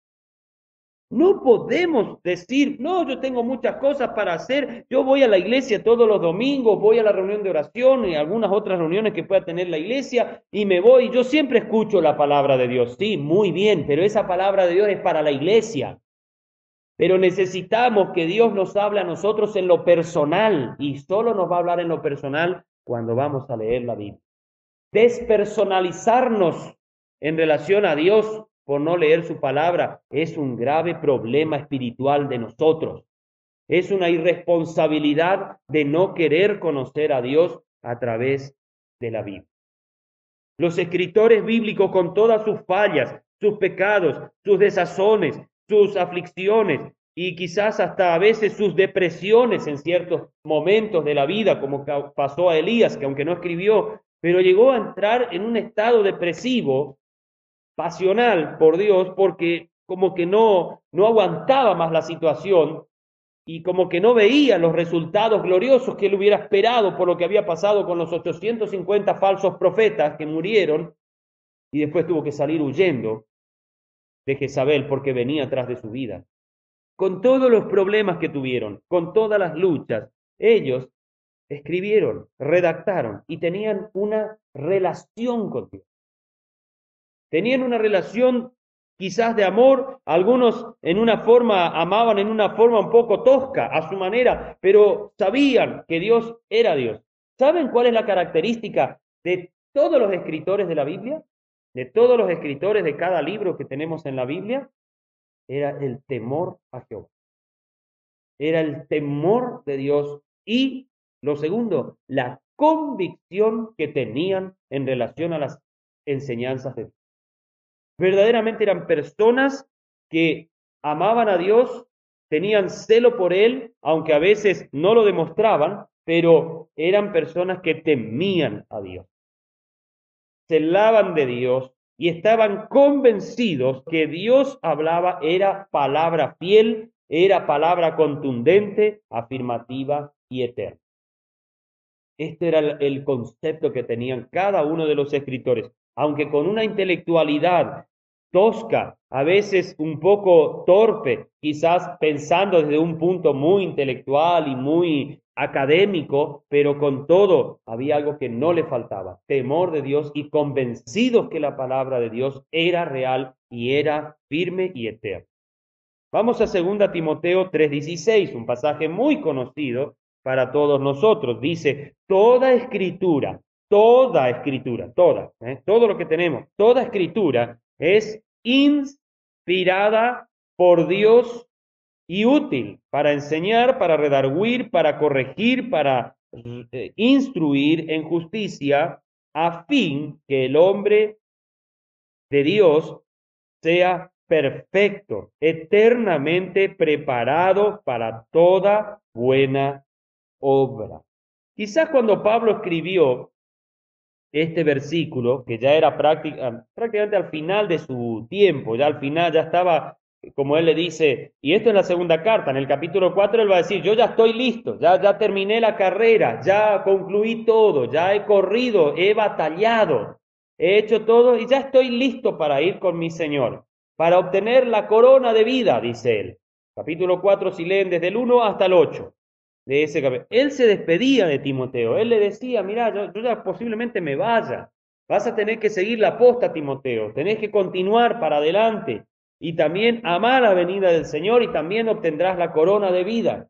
No podemos decir, no, yo tengo muchas cosas para hacer, yo voy a la iglesia todos los domingos, voy a la reunión de oración y algunas otras reuniones que pueda tener la iglesia y me voy, yo siempre escucho la palabra de Dios, sí, muy bien, pero esa palabra de Dios es para la iglesia. Pero necesitamos que Dios nos hable a nosotros en lo personal y solo nos va a hablar en lo personal cuando vamos a leer la Biblia. Despersonalizarnos en relación a Dios por no leer su palabra es un grave problema espiritual de nosotros. Es una irresponsabilidad de no querer conocer a Dios a través de la Biblia. Los escritores bíblicos, con todas sus fallas, sus pecados, sus desazones, sus aflicciones y quizás hasta a veces sus depresiones en ciertos momentos de la vida, como pasó a Elías, que aunque no escribió, pero llegó a entrar en un estado depresivo, pasional por Dios, porque como que no, no aguantaba más la situación y como que no veía los resultados gloriosos que él hubiera esperado por lo que había pasado con los ochocientos cincuenta falsos profetas que murieron y después tuvo que salir huyendo de Jezabel porque venía atrás de su vida. Con todos los problemas que tuvieron, con todas las luchas, ellos escribieron, redactaron y tenían una relación con Dios. Tenían una relación quizás de amor, algunos en una forma, amaban en una forma un poco tosca, a su manera, pero sabían que Dios era Dios. ¿Saben cuál es la característica de todos los escritores de la Biblia? De todos los escritores de cada libro que tenemos en la Biblia, era el temor a Jehová. Era el temor de Dios y, lo segundo, la convicción que tenían en relación a las enseñanzas de Dios. Verdaderamente eran personas que amaban a Dios, tenían celo por Él, aunque a veces no lo demostraban, pero eran personas que temían a Dios. Celaban de Dios y estaban convencidos que Dios hablaba, era palabra fiel, era palabra contundente, afirmativa y eterna. Este era el concepto que tenían cada uno de los escritores, aunque con una intelectualidad tosca, a veces un poco torpe, quizás pensando desde un punto muy intelectual y muy académico, pero con todo había algo que no le faltaba, temor de Dios y convencidos que la palabra de Dios era real y era firme y eterna. Vamos a segunda Timoteo tres dieciséis, un pasaje muy conocido para todos nosotros. Dice, toda escritura, toda escritura, toda, ¿eh? todo lo que tenemos, toda escritura es inspirada por Dios y útil para enseñar, para redarguir, para corregir, para eh, instruir en justicia, a fin que el hombre de Dios sea perfecto, eternamente preparado para toda buena obra. Quizás cuando Pablo escribió este versículo, que ya era prácticamente al final de su tiempo, ya al final ya estaba como él le dice, y esto es la segunda carta, en el capítulo cuatro él va a decir, yo ya estoy listo, ya, ya terminé la carrera, ya concluí todo, ya he corrido, he batallado, he hecho todo y ya estoy listo para ir con mi Señor, para obtener la corona de vida, dice él. Capítulo cuatro, si leen desde el uno hasta el ocho de ese capítulo. Él se despedía de Timoteo, él le decía, mira, yo, yo ya posiblemente me vaya, vas a tener que seguir la posta, Timoteo, tenés que continuar para adelante y también amar la venida del Señor y también obtendrás la corona de vida.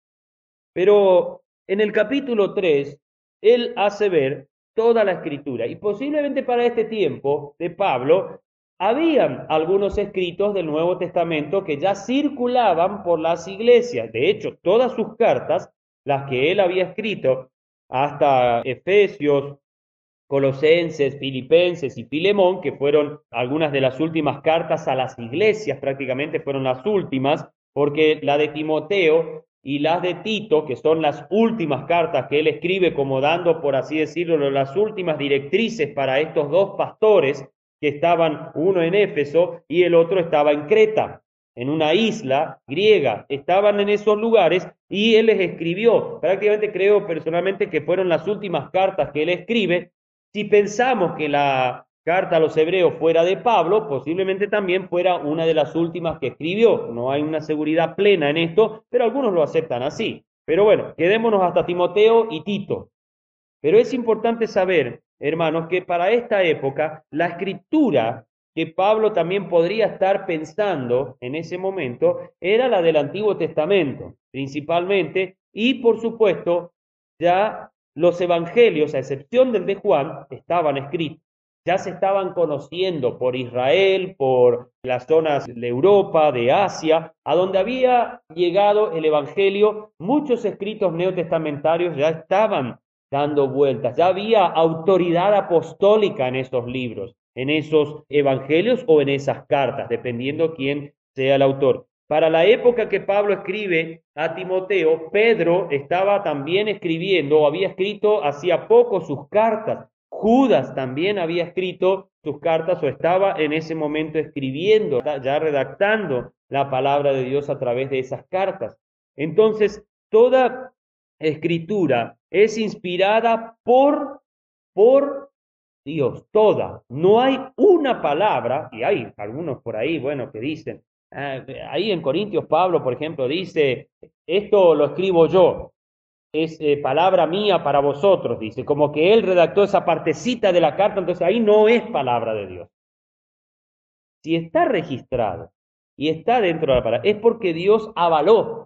Pero en el capítulo tres, él hace ver toda la escritura y posiblemente para este tiempo de Pablo, habían algunos escritos del Nuevo Testamento que ya circulaban por las iglesias. De hecho, todas sus cartas, las que él había escrito hasta Efesios, Colosenses, Filipenses y Filemón, que fueron algunas de las últimas cartas a las iglesias, prácticamente fueron las últimas, porque la de Timoteo y las de Tito, que son las últimas cartas que él escribe como dando, por así decirlo, las últimas directrices para estos dos pastores que estaban, uno en Éfeso y el otro estaba en Creta, en una isla griega, estaban en esos lugares y él les escribió. Prácticamente creo personalmente que fueron las últimas cartas que él escribe. Si pensamos que la carta a los hebreos fuera de Pablo, posiblemente también fuera una de las últimas que escribió. No hay una seguridad plena en esto, pero algunos lo aceptan así. Pero bueno, quedémonos hasta Timoteo y Tito. Pero es importante saber, hermanos, que para esta época la escritura que Pablo también podría estar pensando en ese momento era la del Antiguo Testamento, principalmente, y por supuesto, ya los evangelios, a excepción del de Juan, estaban escritos. Ya se estaban conociendo por Israel, por las zonas de Europa, de Asia, a donde había llegado el evangelio. Muchos escritos neotestamentarios ya estaban dando vueltas, ya había autoridad apostólica en esos libros, en esos evangelios o en esas cartas, dependiendo quién sea el autor. Para la época que Pablo escribe a Timoteo, Pedro estaba también escribiendo o había escrito hacía poco sus cartas. Judas también había escrito sus cartas o estaba en ese momento escribiendo, ya redactando la palabra de Dios a través de esas cartas. Entonces, toda escritura es inspirada por, por Dios, toda. No hay una palabra, y hay algunos por ahí, bueno, que dicen, eh, ahí en Corintios Pablo, por ejemplo, dice, esto lo escribo yo, es eh, palabra mía para vosotros, dice, como que él redactó esa partecita de la carta, entonces ahí no es palabra de Dios. Si está registrado y está dentro de la palabra, es porque Dios avaló.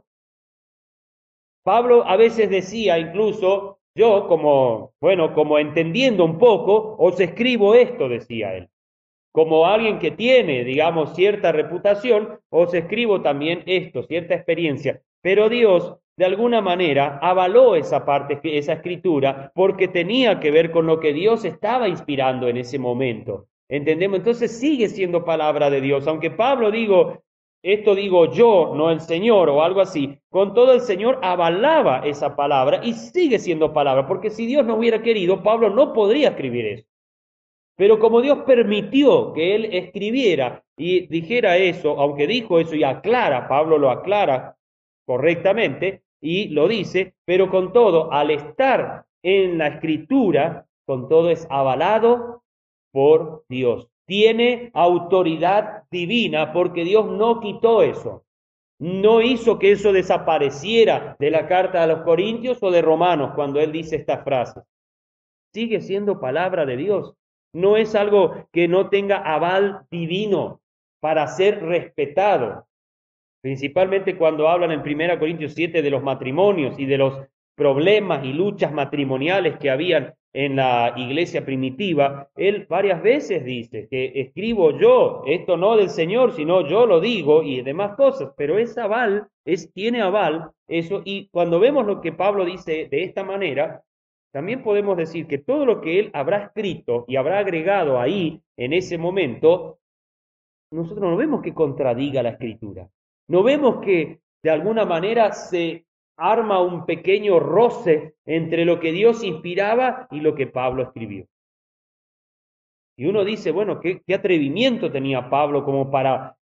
Pablo a veces decía incluso, yo como, bueno, como entendiendo un poco, os escribo esto, decía él. Como alguien que tiene, digamos, cierta reputación, os escribo también esto, cierta experiencia. Pero Dios, de alguna manera, avaló esa parte, esa escritura, porque tenía que ver con lo que Dios estaba inspirando en ese momento. ¿Entendemos? Entonces sigue siendo palabra de Dios. Aunque Pablo digo, esto digo yo, no el Señor, o algo así, con todo el Señor avalaba esa palabra y sigue siendo palabra, porque si Dios no hubiera querido, Pablo no podría escribir eso. Pero como Dios permitió que él escribiera y dijera eso, aunque dijo eso y aclara, Pablo lo aclara correctamente y lo dice, pero con todo, al estar en la escritura, con todo es avalado por Dios. Tiene autoridad divina porque Dios no quitó eso. No hizo que eso desapareciera de la carta a los Corintios o de Romanos cuando él dice esta frase. Sigue siendo palabra de Dios. No es algo que no tenga aval divino para ser respetado. Principalmente cuando hablan en primera Corintios siete de los matrimonios y de los problemas y luchas matrimoniales que habían en la iglesia primitiva, él varias veces dice que escribo yo, esto no del Señor, sino yo lo digo y demás cosas, pero es aval, es, tiene aval eso, y cuando vemos lo que Pablo dice de esta manera, también podemos decir que todo lo que él habrá escrito y habrá agregado ahí en ese momento, nosotros no vemos que contradiga la escritura. No vemos que de alguna manera se arma un pequeño roce entre lo que Dios inspiraba y lo que Pablo escribió. Y uno dice, bueno, ¿qué, qué atrevimiento tenía Pablo como para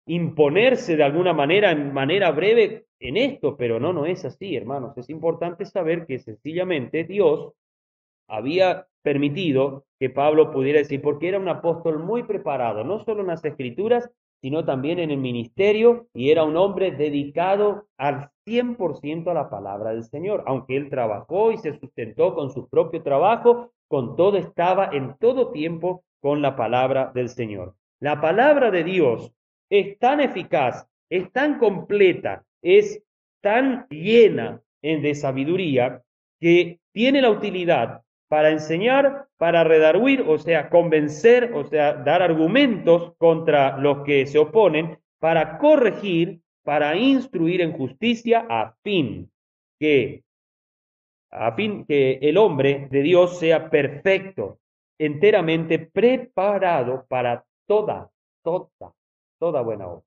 imponerse de alguna manera, en manera breve, en esto, pero no, no es así, hermanos. Es importante saber que sencillamente Dios había permitido que Pablo pudiera decir, porque era un apóstol muy preparado, no solo en las escrituras, sino también en el ministerio, y era un hombre dedicado al cien por ciento a la palabra del Señor. Aunque él trabajó y se sustentó con su propio trabajo, con todo estaba en todo tiempo con la palabra del Señor. La palabra de Dios es tan eficaz, es tan completa, es tan llena de sabiduría, que tiene la utilidad para enseñar, para redarguir, o sea, convencer, o sea, dar argumentos contra los que se oponen, para corregir, para instruir en justicia, a fin que, a fin que el hombre de Dios sea perfecto, enteramente preparado para toda, toda, toda buena obra.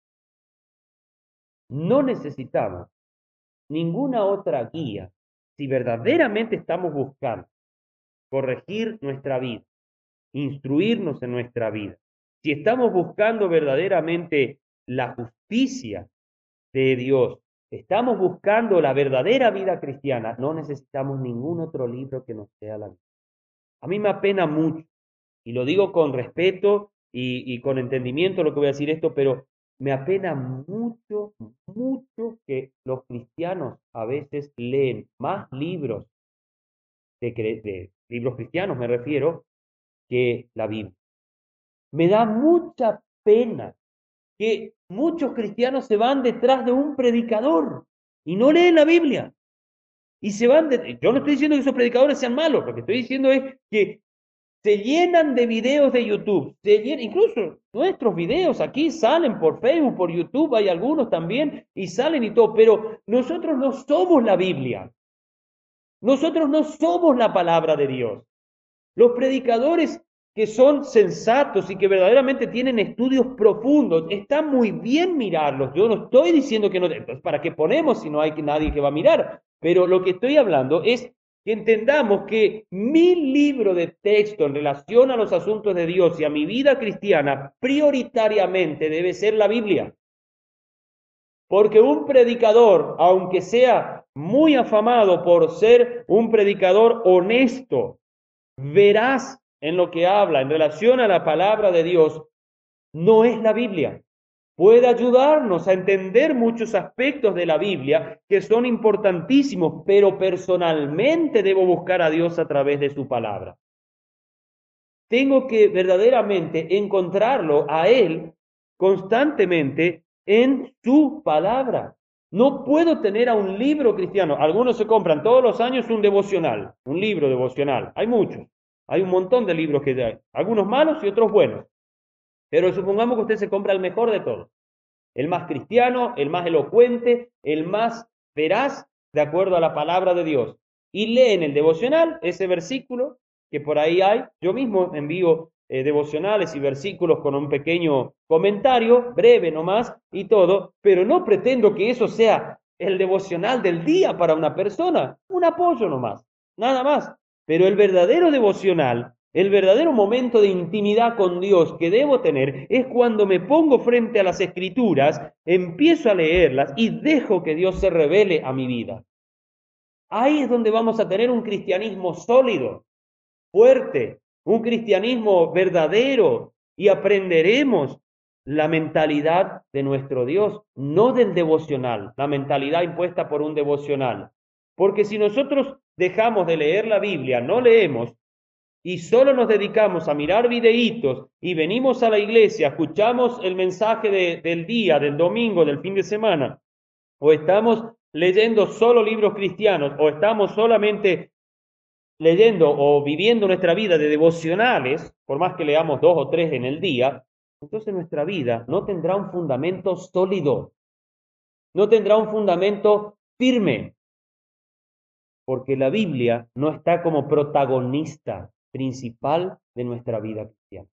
No necesitamos ninguna otra guía si verdaderamente estamos buscando corregir nuestra vida, instruirnos en nuestra vida. Si estamos buscando verdaderamente la justicia de Dios, estamos buscando la verdadera vida cristiana, no necesitamos ningún otro libro que nos sea la vida. A mí me apena mucho, y lo digo con respeto y, y con entendimiento lo que voy a decir esto, pero me apena mucho, mucho que los cristianos a veces leen más libros de, de libros cristianos, me refiero, que la Biblia. Me da mucha pena que muchos cristianos se van detrás de un predicador y no leen la Biblia. Y se van de... Yo no estoy diciendo que esos predicadores sean malos, lo que estoy diciendo es que se llenan de videos de YouTube, se llenan, incluso nuestros videos aquí salen por Facebook, por YouTube, hay algunos también, y salen y todo, pero nosotros no somos la Biblia. Nosotros no somos la palabra de Dios. Los predicadores que son sensatos y que verdaderamente tienen estudios profundos, está muy bien mirarlos. Yo no estoy diciendo que no, entonces, ¿para qué ponemos si no hay nadie que va a mirar? Pero lo que estoy hablando es que entendamos que mi libro de texto en relación a los asuntos de Dios y a mi vida cristiana prioritariamente debe ser la Biblia. Porque un predicador, aunque sea muy afamado por ser un predicador honesto, veraz en lo que habla en relación a la palabra de Dios, no es la Biblia. Puede ayudarnos a entender muchos aspectos de la Biblia que son importantísimos, pero personalmente debo buscar a Dios a través de su palabra. Tengo que verdaderamente encontrarlo a Él constantemente en su palabra. No puedo tener a un libro cristiano. Algunos se compran todos los años un devocional, un libro devocional. Hay muchos. Hay un montón de libros que hay. Algunos malos y otros buenos. Pero supongamos que usted se compra el mejor de todos. El más cristiano, el más elocuente, el más veraz, de acuerdo a la palabra de Dios. Y lee en el devocional ese versículo que por ahí hay. Yo mismo envío eh, devocionales y versículos con un pequeño comentario, breve nomás y todo, pero no pretendo que eso sea el devocional del día para una persona. Un apoyo nomás, nada más. Pero el verdadero devocional, el verdadero momento de intimidad con Dios que debo tener es cuando me pongo frente a las Escrituras, empiezo a leerlas y dejo que Dios se revele a mi vida. Ahí es donde vamos a tener un cristianismo sólido, fuerte, un cristianismo verdadero, y aprenderemos la mentalidad de nuestro Dios, no del devocional, la mentalidad impuesta por un devocional. Porque si nosotros dejamos de leer la Biblia, no leemos, y solo nos dedicamos a mirar videitos y venimos a la iglesia, escuchamos el mensaje de, del día, del domingo, del fin de semana, o estamos leyendo solo libros cristianos, o estamos solamente leyendo o viviendo nuestra vida de devocionales, por más que leamos dos o tres en el día, entonces nuestra vida no tendrá un fundamento sólido, no tendrá un fundamento firme, porque la Biblia no está como protagonista principal de nuestra vida cristiana.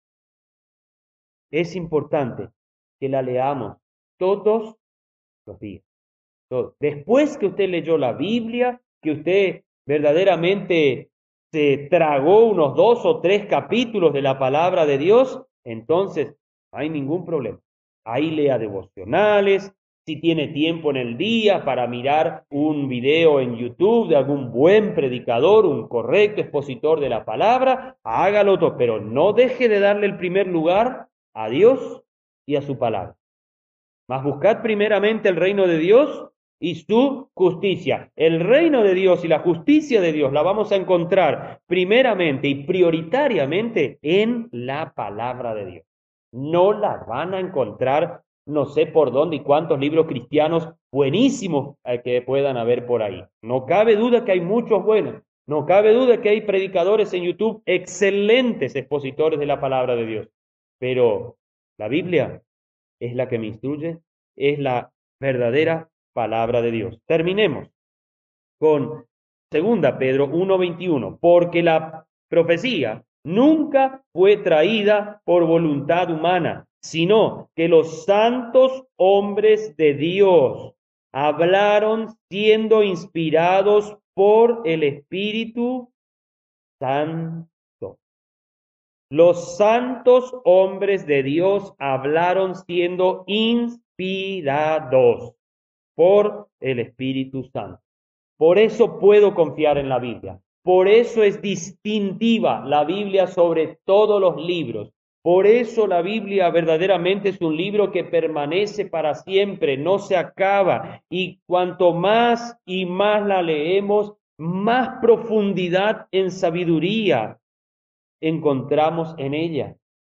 Es importante que la leamos todos los días. Todos. Después que usted leyó la Biblia, que usted verdaderamente se tragó unos dos o tres capítulos de la palabra de Dios, entonces no hay ningún problema. Ahí lea devocionales, si tiene tiempo en el día para mirar un video en YouTube de algún buen predicador, un correcto expositor de la palabra, hágalo todo, pero no deje de darle el primer lugar a Dios y a su palabra. Mas buscad primeramente el reino de Dios y su justicia. El reino de Dios y la justicia de Dios la vamos a encontrar primeramente y prioritariamente en la palabra de Dios. No la van a encontrar no sé por dónde y cuántos libros cristianos buenísimos que puedan haber por ahí. No cabe duda que hay muchos buenos. No cabe duda que hay predicadores en YouTube excelentes expositores de la palabra de Dios. Pero la Biblia es la que me instruye, es la verdadera palabra de Dios. Terminemos con segunda Pedro uno veintiuno, porque la profecía nunca fue traída por voluntad humana, sino que los santos hombres de Dios hablaron siendo inspirados por el Espíritu Santo. Los santos hombres de Dios hablaron siendo inspirados por el Espíritu Santo. Por eso puedo confiar en la Biblia. Por eso es distintiva la Biblia sobre todos los libros. Por eso la Biblia verdaderamente es un libro que permanece para siempre, no se acaba. Y cuanto más y más la leemos, más profundidad en sabiduría encontramos en ella.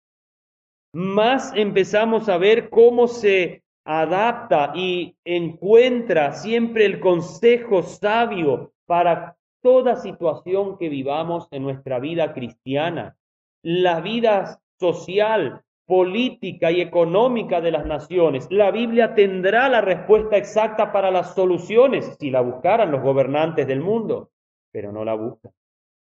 Más empezamos a ver cómo se adapta y encuentra siempre el consejo sabio para toda situación que vivamos en nuestra vida cristiana, la vida social, política y económica de las naciones. La Biblia tendrá la respuesta exacta para las soluciones si la buscaran los gobernantes del mundo, pero no la buscan.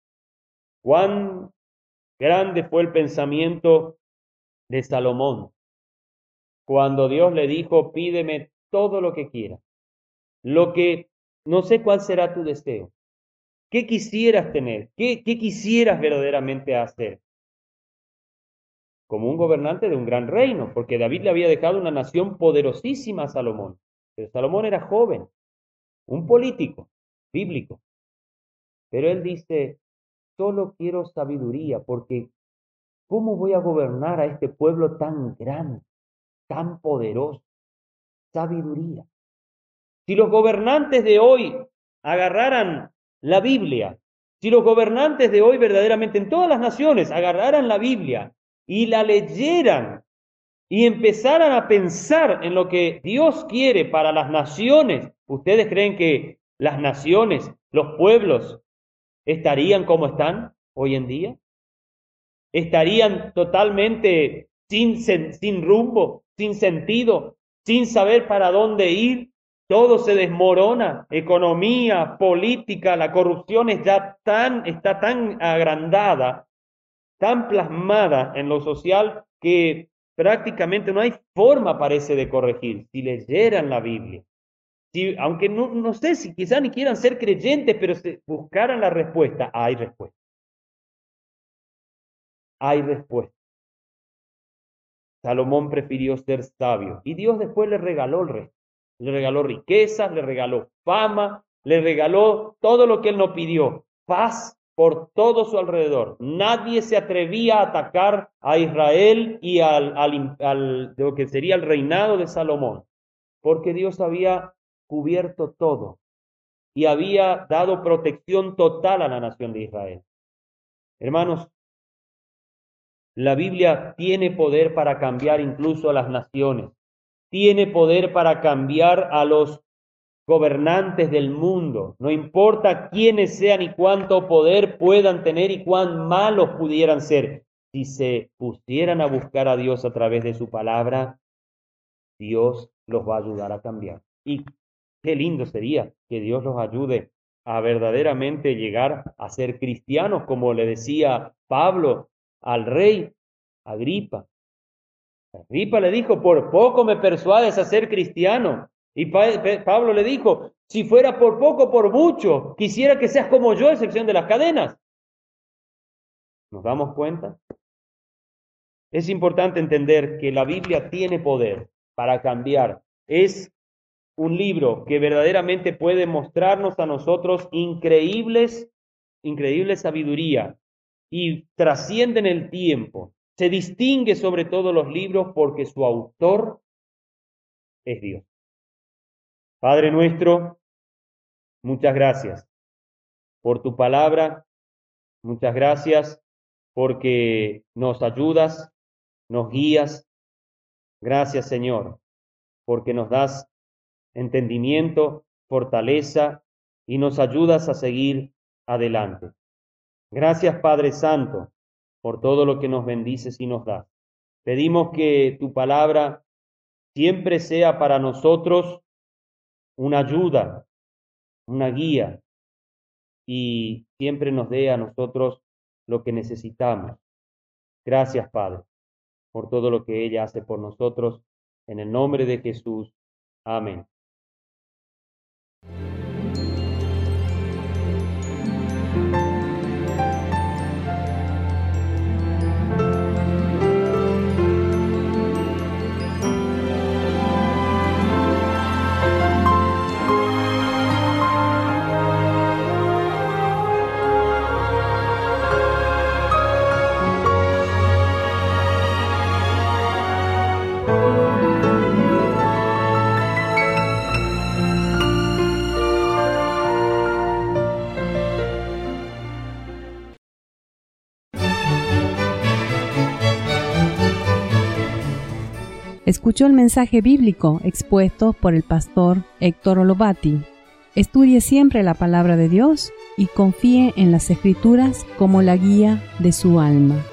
Cuán grande fue el pensamiento de Salomón cuando Dios le dijo: pídeme todo lo que quieras, lo que, no sé cuál será tu deseo, qué quisieras tener, qué, qué quisieras verdaderamente hacer, como un gobernante de un gran reino, porque David le había dejado una nación poderosísima a Salomón, pero Salomón era joven, un político bíblico, pero él dice: solo quiero sabiduría, porque ¿cómo voy a gobernar a este pueblo tan grande, tan poderoso? Sabiduría. Si los gobernantes de hoy agarraran la Biblia, si los gobernantes de hoy verdaderamente en todas las naciones agarraran la Biblia y la leyeran y empezaran a pensar en lo que Dios quiere para las naciones, ¿ustedes creen que las naciones, los pueblos, estarían como están hoy en día? ¿Estarían totalmente sin, sin rumbo, sin sentido, sin saber para dónde ir? Todo se desmorona, economía, política, la corrupción es ya tan, está tan agrandada, tan plasmada en lo social, que prácticamente no hay forma, parece, de corregir. Si leyeran la Biblia, si, aunque no, no sé si quizás ni quieran ser creyentes, pero si buscaran la respuesta, hay respuesta. Hay respuesta. Salomón prefirió ser sabio y Dios después le regaló el resto. Le regaló riquezas, le regaló fama, le regaló todo lo que él no pidió, paz por todo su alrededor. Nadie se atrevía a atacar a Israel y al, al, al lo que sería el reinado de Salomón, porque Dios había cubierto todo y había dado protección total a la nación de Israel. Hermanos, la Biblia tiene poder para cambiar incluso a las naciones. Tiene poder para cambiar a los gobernantes del mundo. No importa quiénes sean y cuánto poder puedan tener y cuán malos pudieran ser. Si se pusieran a buscar a Dios a través de su palabra, Dios los va a ayudar a cambiar. Y qué lindo sería que Dios los ayude a verdaderamente llegar a ser cristianos, como le decía Pablo al rey Agripa. Agripa le dijo: por poco me persuades a ser cristiano. Y Pablo le dijo: si fuera por poco, por mucho, quisiera que seas como yo, a excepción de las cadenas. ¿Nos damos cuenta? Es importante entender que la Biblia tiene poder para cambiar. Es un libro que verdaderamente puede mostrarnos a nosotros increíbles, increíble sabiduría y trasciende en el tiempo. Se distingue sobre todos los libros porque su autor es Dios. Padre nuestro, muchas gracias por tu palabra, muchas gracias porque nos ayudas, nos guías. Gracias, Señor, porque nos das entendimiento, fortaleza y nos ayudas a seguir adelante. Gracias, Padre Santo, por todo lo que nos bendices y nos das. Pedimos que tu palabra siempre sea para nosotros una ayuda, una guía, y siempre nos dé a nosotros lo que necesitamos. Gracias, Padre, por todo lo que ella hace por nosotros. En el nombre de Jesús. Amén. Escuchó el mensaje bíblico expuesto por el pastor Héctor Olovati. Estudie siempre la palabra de Dios y confíe en las Escrituras como la guía de su alma.